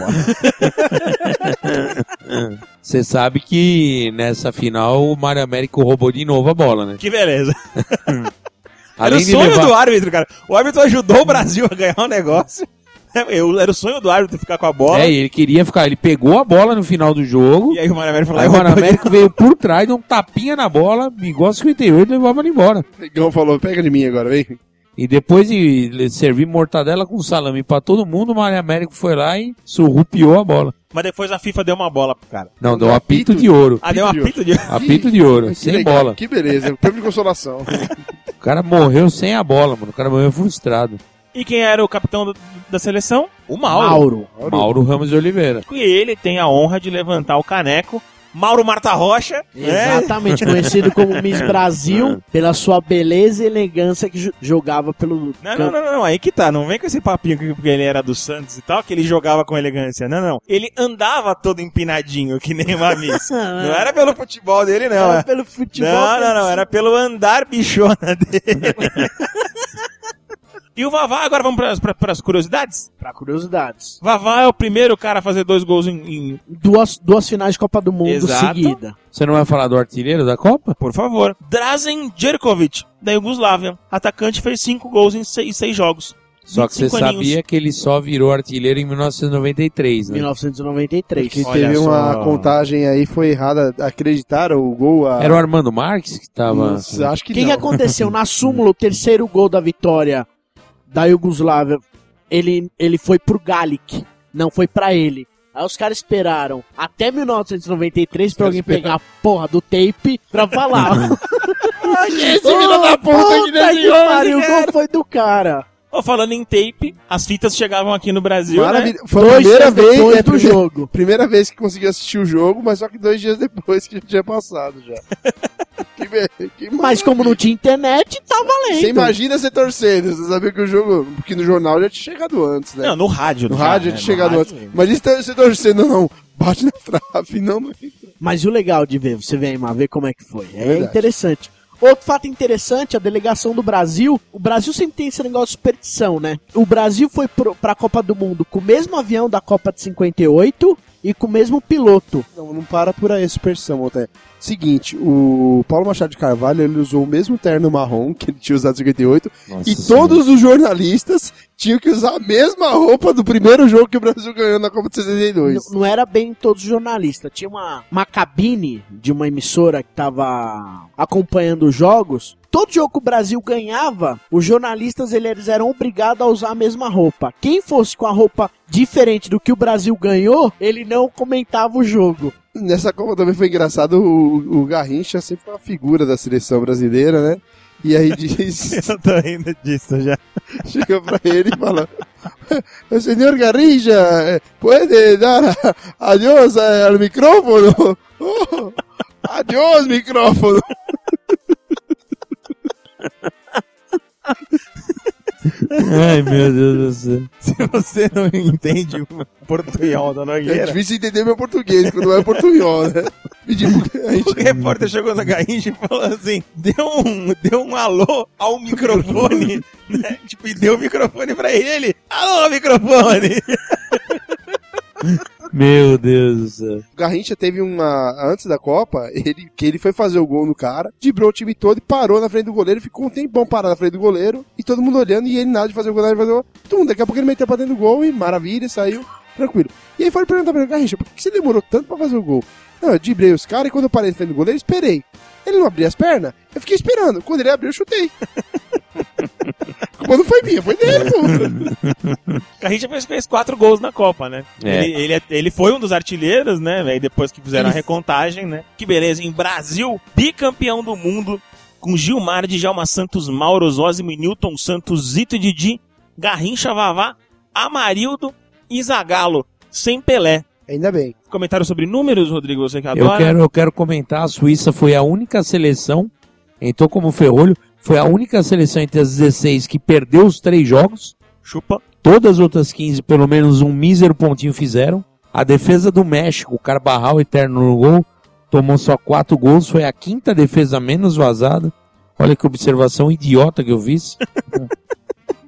Você sabe que nessa final o Mário Américo roubou de novo a bola, né? Que beleza. Era Além o sonho do árbitro, cara. O árbitro ajudou o Brasil a ganhar um negócio. Era o sonho do árbitro ficar com a bola. É, ele queria ficar, ele pegou a bola no final do jogo. E aí o Mário Américo falou, Aí o Mário Américo veio por trás, deu um tapinha na bola, igual 58, levava ele embora. O Negão falou, pega de mim agora, vem. E depois de servir mortadela com salame pra todo mundo, o Mário Américo foi lá e surrupiou a bola. Mas depois a FIFA deu uma bola pro cara. Não, deu um apito de ouro. Ah, deu um apito de... Apito de ouro, Que sem legal, bola. Que beleza, prêmio de consolação. O cara morreu sem a bola, mano. O cara morreu frustrado. E quem era o capitão da seleção? O Mauro. Mauro Ramos de Oliveira. E ele tem a honra de levantar o caneco. Mauro Marta Rocha. Exatamente, conhecido como Miss Brasil, pela sua beleza e elegância que jogava pelo... Não, aí que tá, não vem com esse papinho que porque ele era do Santos e tal, que ele jogava com elegância, não, ele andava todo empinadinho, que nem uma Miss, não era pelo futebol dele, não, Era pelo futebol. não, era pelo andar bichona dele. E o Vavá, agora vamos pras curiosidades? Pra curiosidades. Vavá é o primeiro cara a fazer 2 gols em... Duas finais de Copa do Mundo Exato. seguida. Você não vai falar do artilheiro da Copa? Por favor. Drazen Jerkovic, da Iugoslávia. Atacante, fez 5 gols em 6 jogos. Só que você 25 aninhos. sabia que ele só virou artilheiro em 1993, né? 1993. Que Olha teve uma só. contagem aí, foi errada, acreditaram o gol a... Era o Armando Marques que tava... Nossa, acho que O que não. aconteceu? Na súmula, o terceiro gol da vitória da Iugoslávia, ele foi pro Galic, não foi pra ele. Aí os caras esperaram até 1993 pra alguém pegar a porra do tape pra falar. Esse filho da puta que desenhou, pariu, o gol foi do cara. Falando em tape, as fitas chegavam aqui no Brasil, né? Maravilha. Foi a 2 primeira dias vez depois do jogo. Primeira vez que consegui assistir o jogo, mas só que 2 dias depois que já tinha passado já. que Mas como não tinha internet, tá valendo. Você imagina você torcendo, você sabia que o jogo, porque no jornal já tinha chegado antes, né? Não, no rádio. No já, rádio né? já tinha chegado No antes. rádio. Imagina você torcendo, não, bate na trave, não entra. Mas o legal de ver, você vem, mas ver como é que foi. É Verdade. interessante. Outro fato interessante, a delegação do Brasil. O Brasil sempre tem esse negócio de superstição, né? O Brasil foi pra Copa do Mundo com o mesmo avião da Copa de 58 e com o mesmo piloto. Não para por aí a superstição, Montanha. Seguinte, o Paulo Machado de Carvalho, ele usou o mesmo terno marrom que ele tinha usado em 58, Nossa e Senhora. todos os jornalistas tinham que usar a mesma roupa do primeiro jogo que o Brasil ganhou na Copa de 62. Não era bem todos os jornalistas. Tinha uma cabine de uma emissora que tava acompanhando os jogos. Todo jogo que o Brasil ganhava, os jornalistas eles eram obrigados a usar a mesma roupa. Quem fosse com a roupa diferente do que o Brasil ganhou, ele não comentava o jogo. Nessa Copa também foi engraçado, o Garrincha sempre foi uma figura da seleção brasileira, né? E aí diz, Eu tô rindo disso já. chega pra ele e fala: Senhor Garrincha, pode dar adiós ao micrófono? Oh, adiós, micrófono! Ai, meu Deus do céu. Se você não entende o portunhol da É Nogueira, difícil entender meu português quando é portunhol, né? o repórter chegou na Garrincha e falou assim, deu um alô ao microfone, né? Tipo, e deu o microfone pra ele, alô, microfone! Meu Deus do céu. O Garrincha teve antes da Copa, ele foi fazer o gol no cara, driblou o time todo e parou na frente do goleiro, ficou um tempão parado na frente do goleiro, e todo mundo olhando, e ele nada de fazer o gol, nada de fazer o gol. Daqui a pouco ele meteu pra dentro do gol e maravilha, saiu, tranquilo. E aí foi perguntar pra ele: Garrincha, por que você demorou tanto pra fazer o gol? Não, eu driblei os caras e quando eu parei na frente do goleiro, esperei. Ele não abria as pernas, eu fiquei esperando. Quando ele abriu, eu chutei. A culpa não foi minha, foi dele, pô. Garrincha fez 4 gols na Copa, né? É. Ele foi um dos artilheiros, né? Aí depois que fizeram a recontagem, né? Que beleza, em Brasil, bicampeão do mundo, com Gilmar, Djalma Santos, Mauro, Zósimo e Newton Santos, Zito e Didi, Garrincha, Vavá, Amarildo e Zagallo, sem Pelé. Ainda bem. Comentário sobre números, Rodrigo, você que adora. Eu quero comentar, a Suíça foi a única seleção, entrou como ferrolho, foi a única seleção entre as 16 que perdeu os 3 jogos. Chupa. Todas as outras 15, pelo menos um mísero pontinho fizeram. A defesa do México, o Carvajal eterno no gol, tomou só 4 gols, foi a 5ª defesa menos vazada. Olha que observação idiota que eu fiz.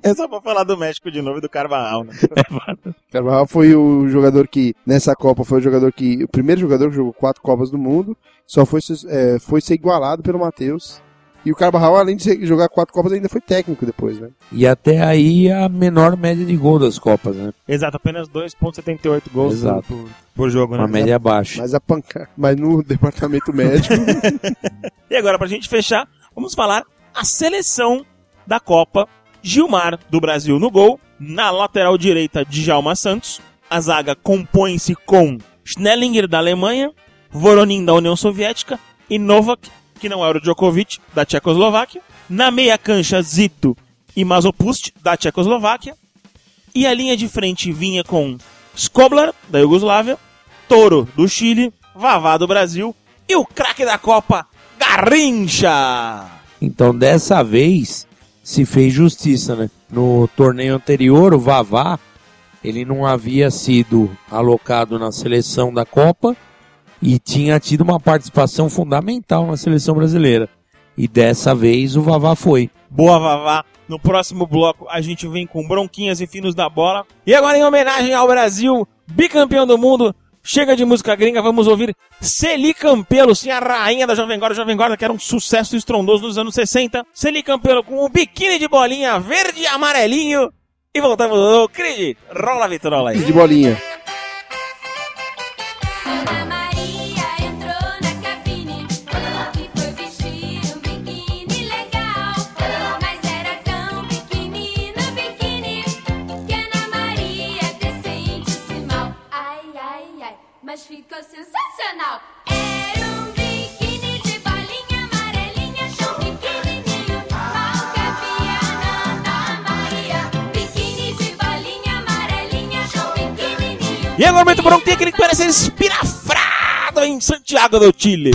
É só pra falar do México de novo e do Carvajal, né? Carvajal foi o jogador que, nessa Copa, foi o primeiro jogador que jogou 4 Copas do Mundo, só foi ser igualado pelo Matheus. E o Carvajal, além de jogar 4 Copas, ainda foi técnico depois, né? E até aí a menor média de gol das Copas, né? Exato, apenas 2,78 gols Exato. por jogo, né? Uma média baixa. Mas no departamento médico... E agora, pra gente fechar, vamos falar a seleção da Copa. Gilmar, do Brasil, no gol. Na lateral direita, Djalma Santos. A zaga compõe-se com Schnellinger, da Alemanha, Voronin, da União Soviética, e Novak, que não era o Djokovic, da Tchecoslováquia. Na meia cancha, Zito e Mazopust, da Tchecoslováquia. E a linha de frente vinha com Skoblar, da Iugoslávia, Toro, do Chile, Vavá, do Brasil, e o craque da Copa, Garrincha! Então, dessa vez, se fez justiça, né? No torneio anterior, o Vavá, ele não havia sido alocado na seleção da Copa e tinha tido uma participação fundamental na seleção brasileira. E dessa vez o Vavá foi. Boa, Vavá. No próximo bloco a gente vem com bronquinhas e finos da bola. E agora, em homenagem ao Brasil, bicampeão do mundo, chega de música gringa, vamos ouvir Celi Campelo, sim, a rainha da Jovem Guarda, que era um sucesso estrondoso nos anos 60. Celi Campelo com um biquíni de bolinha verde e amarelinho. E voltamos ao Cris. Rola a vitrola aí. De bolinha. Ana Maria entrou na cabine e foi vestir um biquíni legal. Mas era tão pequenino o biquíni que Ana Maria até sentiu-se mal. Ai, ai, ai, mas ficou sensacional. Era um biquíni de bolinha amarelinha, tão pequenininho, mal cabia na Ana Maria. Biquíni de bolinha amarelinha, tão pequenininho. E agora o momento bronquinho, aquele que parece espirafrado em Santiago do Chile.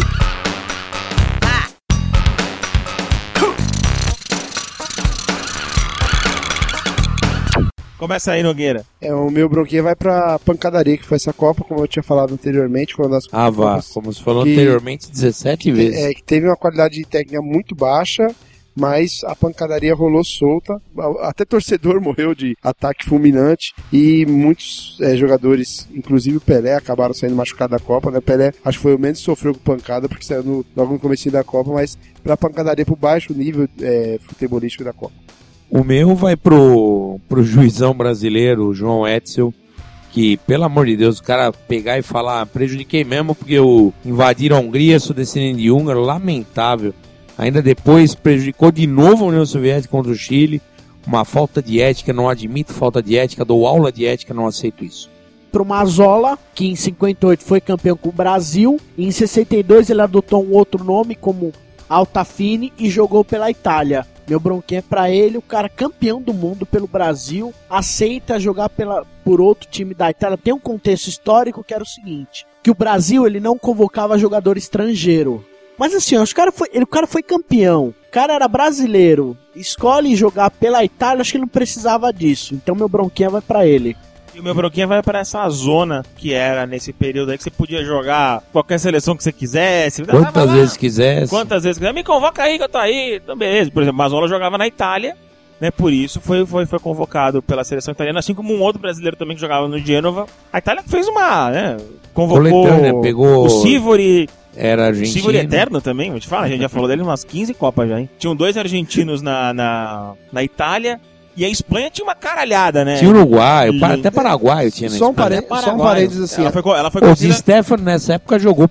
Começa aí, Nogueira. O meu bronquinha vai pra pancadaria, que foi essa Copa, como eu tinha falado anteriormente. Foi uma das Ah, vá. Copas Como se falou que- anteriormente, 17 vezes. que teve uma qualidade técnica muito baixa, mas a pancadaria rolou solta. Até torcedor morreu de ataque fulminante e muitos jogadores, inclusive o Pelé, acabaram saindo machucados da Copa, né? O Pelé acho que foi o menos que sofreu com pancada, porque saiu logo no comecinho da Copa, mas pra pancadaria pro baixo nível futebolístico da Copa. O meu vai pro juizão brasileiro, o João Etzel, que, pelo amor de Deus, o cara pegar e falar, prejudiquei mesmo porque eu invadiram a Hungria, sou descendente de húngaro, lamentável. Ainda depois prejudicou de novo a União Soviética contra o Chile, uma falta de ética, não admito falta de ética, dou aula de ética, não aceito isso. Pro Mazzola, que em 58 foi campeão com o Brasil, e em 62 ele adotou um outro nome como Altafine e jogou pela Itália. Meu bronquinho é pra ele, o cara campeão do mundo pelo Brasil, aceita jogar por outro time da Itália. Tem um contexto histórico que era o seguinte, que o Brasil ele não convocava jogador estrangeiro. Mas assim, o cara foi campeão, o cara era brasileiro, escolhe jogar pela Itália, acho que ele não precisava disso. Então meu bronquinho vai pra ele. E o meu bronquinha vai para essa zona que era nesse período aí que você podia jogar qualquer seleção que você quisesse. Quantas vezes quisesse. Quantas vezes quiser. Me convoca aí que eu tô aí. Então, beleza. Por exemplo, Mazzola jogava na Itália, né? Por isso foi convocado pela seleção italiana, assim como um outro brasileiro também que jogava no Genova. A Itália fez uma, né? Convocou Coletânea, pegou- o Sivori. Era O argentino. Sivori Eterno também, vou te falar. A gente já falou dele umas 15 Copas já, hein? Tinham 2 argentinos na Itália. E a Espanha tinha uma caralhada, né? Tinha Uruguai, até Paraguai tinha na Só um Espanha. parênteses assim. Ela foi O Di conhecida... Stefano nessa época jogou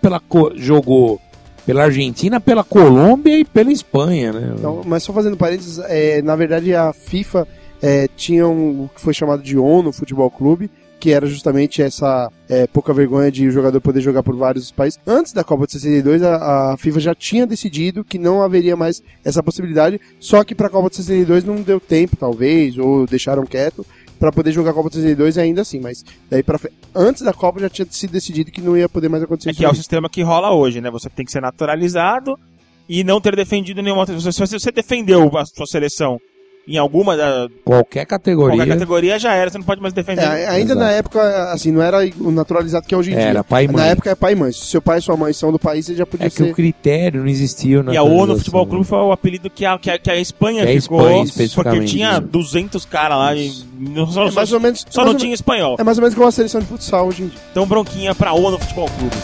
pela Argentina, pela Colômbia e pela Espanha, né? Então, mas só fazendo parênteses, na verdade a FIFA tinha o que foi chamado de ONU Futebol Clube, que era justamente essa pouca vergonha de o jogador poder jogar por vários países. Antes da Copa de 62, a FIFA já tinha decidido que não haveria mais essa possibilidade, só que para a Copa de 62 não deu tempo, talvez, ou deixaram quieto, para poder jogar a Copa de 62 ainda assim, mas daí antes da Copa já tinha sido decidido que não ia poder mais acontecer É que é o sistema que rola hoje, né? Você tem que ser naturalizado e não ter defendido nenhuma outra. Se você defendeu a sua seleção em alguma da Qualquer categoria. qualquer categoria já era, você não pode mais defender. Ainda Exato. na época, assim, não era o naturalizado que é hoje em dia. Era pai e mãe. Na época é pai e mãe. Se seu pai e sua mãe são do país, você já podia É que ser... o critério não existiu. E a ONU Futebol Clube foi o apelido que a Espanha Que a ficou, Espanha, porque especificamente. tinha 200 caras lá e só, É mais ou menos... só mais não ou tinha espanhol. É mais ou menos como a seleção de futsal hoje em dia. Então bronquinha pra ONU Futebol Clube.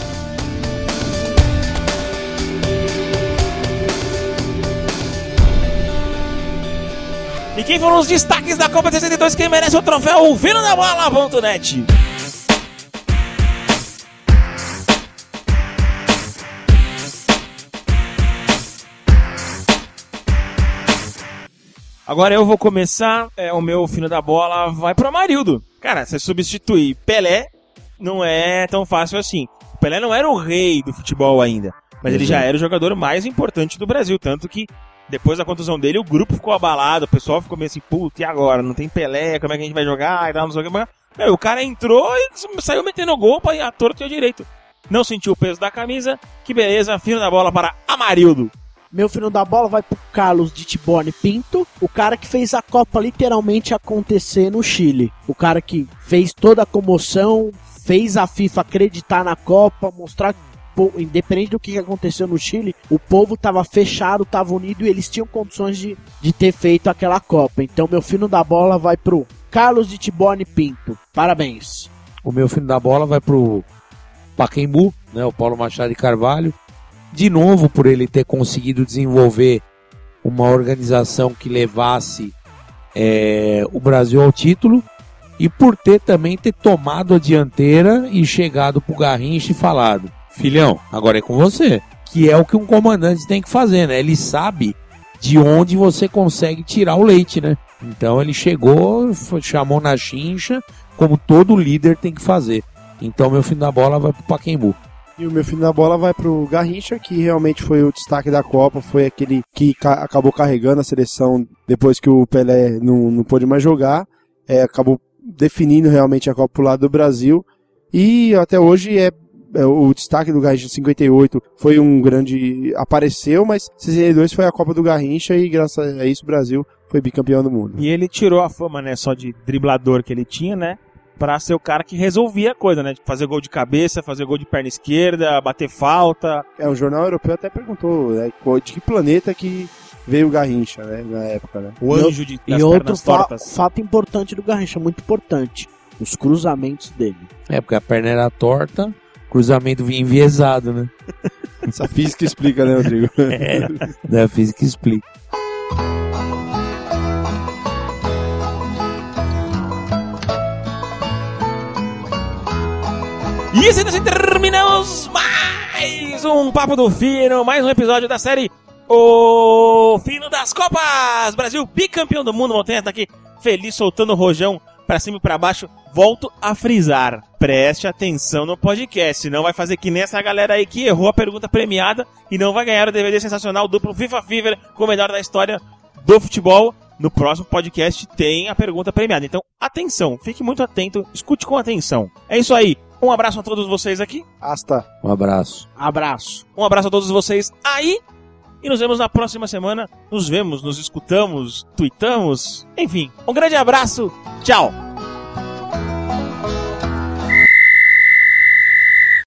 E quem foram os destaques da Copa 62? Quem merece o troféu? O Vino da Bola.net. Agora eu vou começar, o meu Fino da Bola vai pro Amarildo. Cara, você substituir Pelé não é tão fácil assim. O Pelé não era o rei do futebol ainda, mas ele já era o jogador mais importante do Brasil, tanto que depois da contusão dele, o grupo ficou abalado, o pessoal ficou meio assim, puta, e agora? Não tem Pelé, como é que a gente vai jogar? E tal, não sei o que. Mas, o cara entrou e saiu metendo gol pra ir à torta e ao direito. Não sentiu o peso da camisa, que beleza, Fino da Bola para Amarildo. Meu Fino da Bola vai pro Carlos de Tibone Pinto, o cara que fez a Copa literalmente acontecer no Chile. O cara que fez toda a comoção, fez a FIFA acreditar na Copa, mostrar que, independente do que aconteceu no Chile, o povo tava fechado, tava unido e eles tinham condições de ter feito aquela Copa. Então meu Fino da Bola vai pro Carlos de Tibone Pinto. Parabéns. O meu Fino da Bola vai pro Pacaembu, né, o Paulo Machado de Carvalho. De novo, por ele ter conseguido desenvolver uma organização que levasse o Brasil ao título e por ter tomado a dianteira e chegado pro Garrincha e falado: filhão, agora é com você. Que é o que um comandante tem que fazer, né? Ele sabe de onde você consegue tirar o leite, né? Então ele chegou, chamou na chincha, como todo líder tem que fazer. Então meu Fino da Bola vai pro Pacaembu. E o meu Fino da Bola vai pro Garrincha, que realmente foi o destaque da Copa, foi aquele que acabou carregando a seleção depois que o Pelé não pôde mais jogar, acabou definindo realmente a Copa pro lado do Brasil, e até hoje o destaque do Garrincha em 58 foi um grande... apareceu, mas 62 foi a Copa do Garrincha e graças a isso o Brasil foi bicampeão do mundo. E ele tirou a fama, né, só de driblador que ele tinha, né, pra ser o cara que resolvia a coisa, né, de fazer gol de cabeça, fazer gol de perna esquerda, bater falta. O jornal europeu até perguntou, né, de que planeta que veio o Garrincha, né, na época, né. O anjo das E outro pernas tortas. fato importante do Garrincha, muito importante, os cruzamentos dele. Porque a perna era torta, o cruzamento vinha enviesado, né? Essa física explica, né, Rodrigo? Da física explica. E assim terminamos mais um Papo do Fino, mais um episódio da série O Fino das Copas. Brasil bicampeão do mundo. Montanha tá aqui feliz, soltando o rojão pra cima e pra baixo. Volto a frisar, preste atenção no podcast, senão vai fazer que nem essa galera aí que errou a pergunta premiada e não vai ganhar o DVD sensacional duplo FIFA Fever com o melhor da história do futebol. No próximo podcast tem a pergunta premiada. Então, atenção, fique muito atento, escute com atenção. É isso aí. Um abraço a todos vocês aqui. Hasta. Um abraço. Abraço. Um abraço a todos vocês aí. E nos vemos na próxima semana. Nos vemos, nos escutamos, tweetamos. Enfim, um grande abraço. Tchau.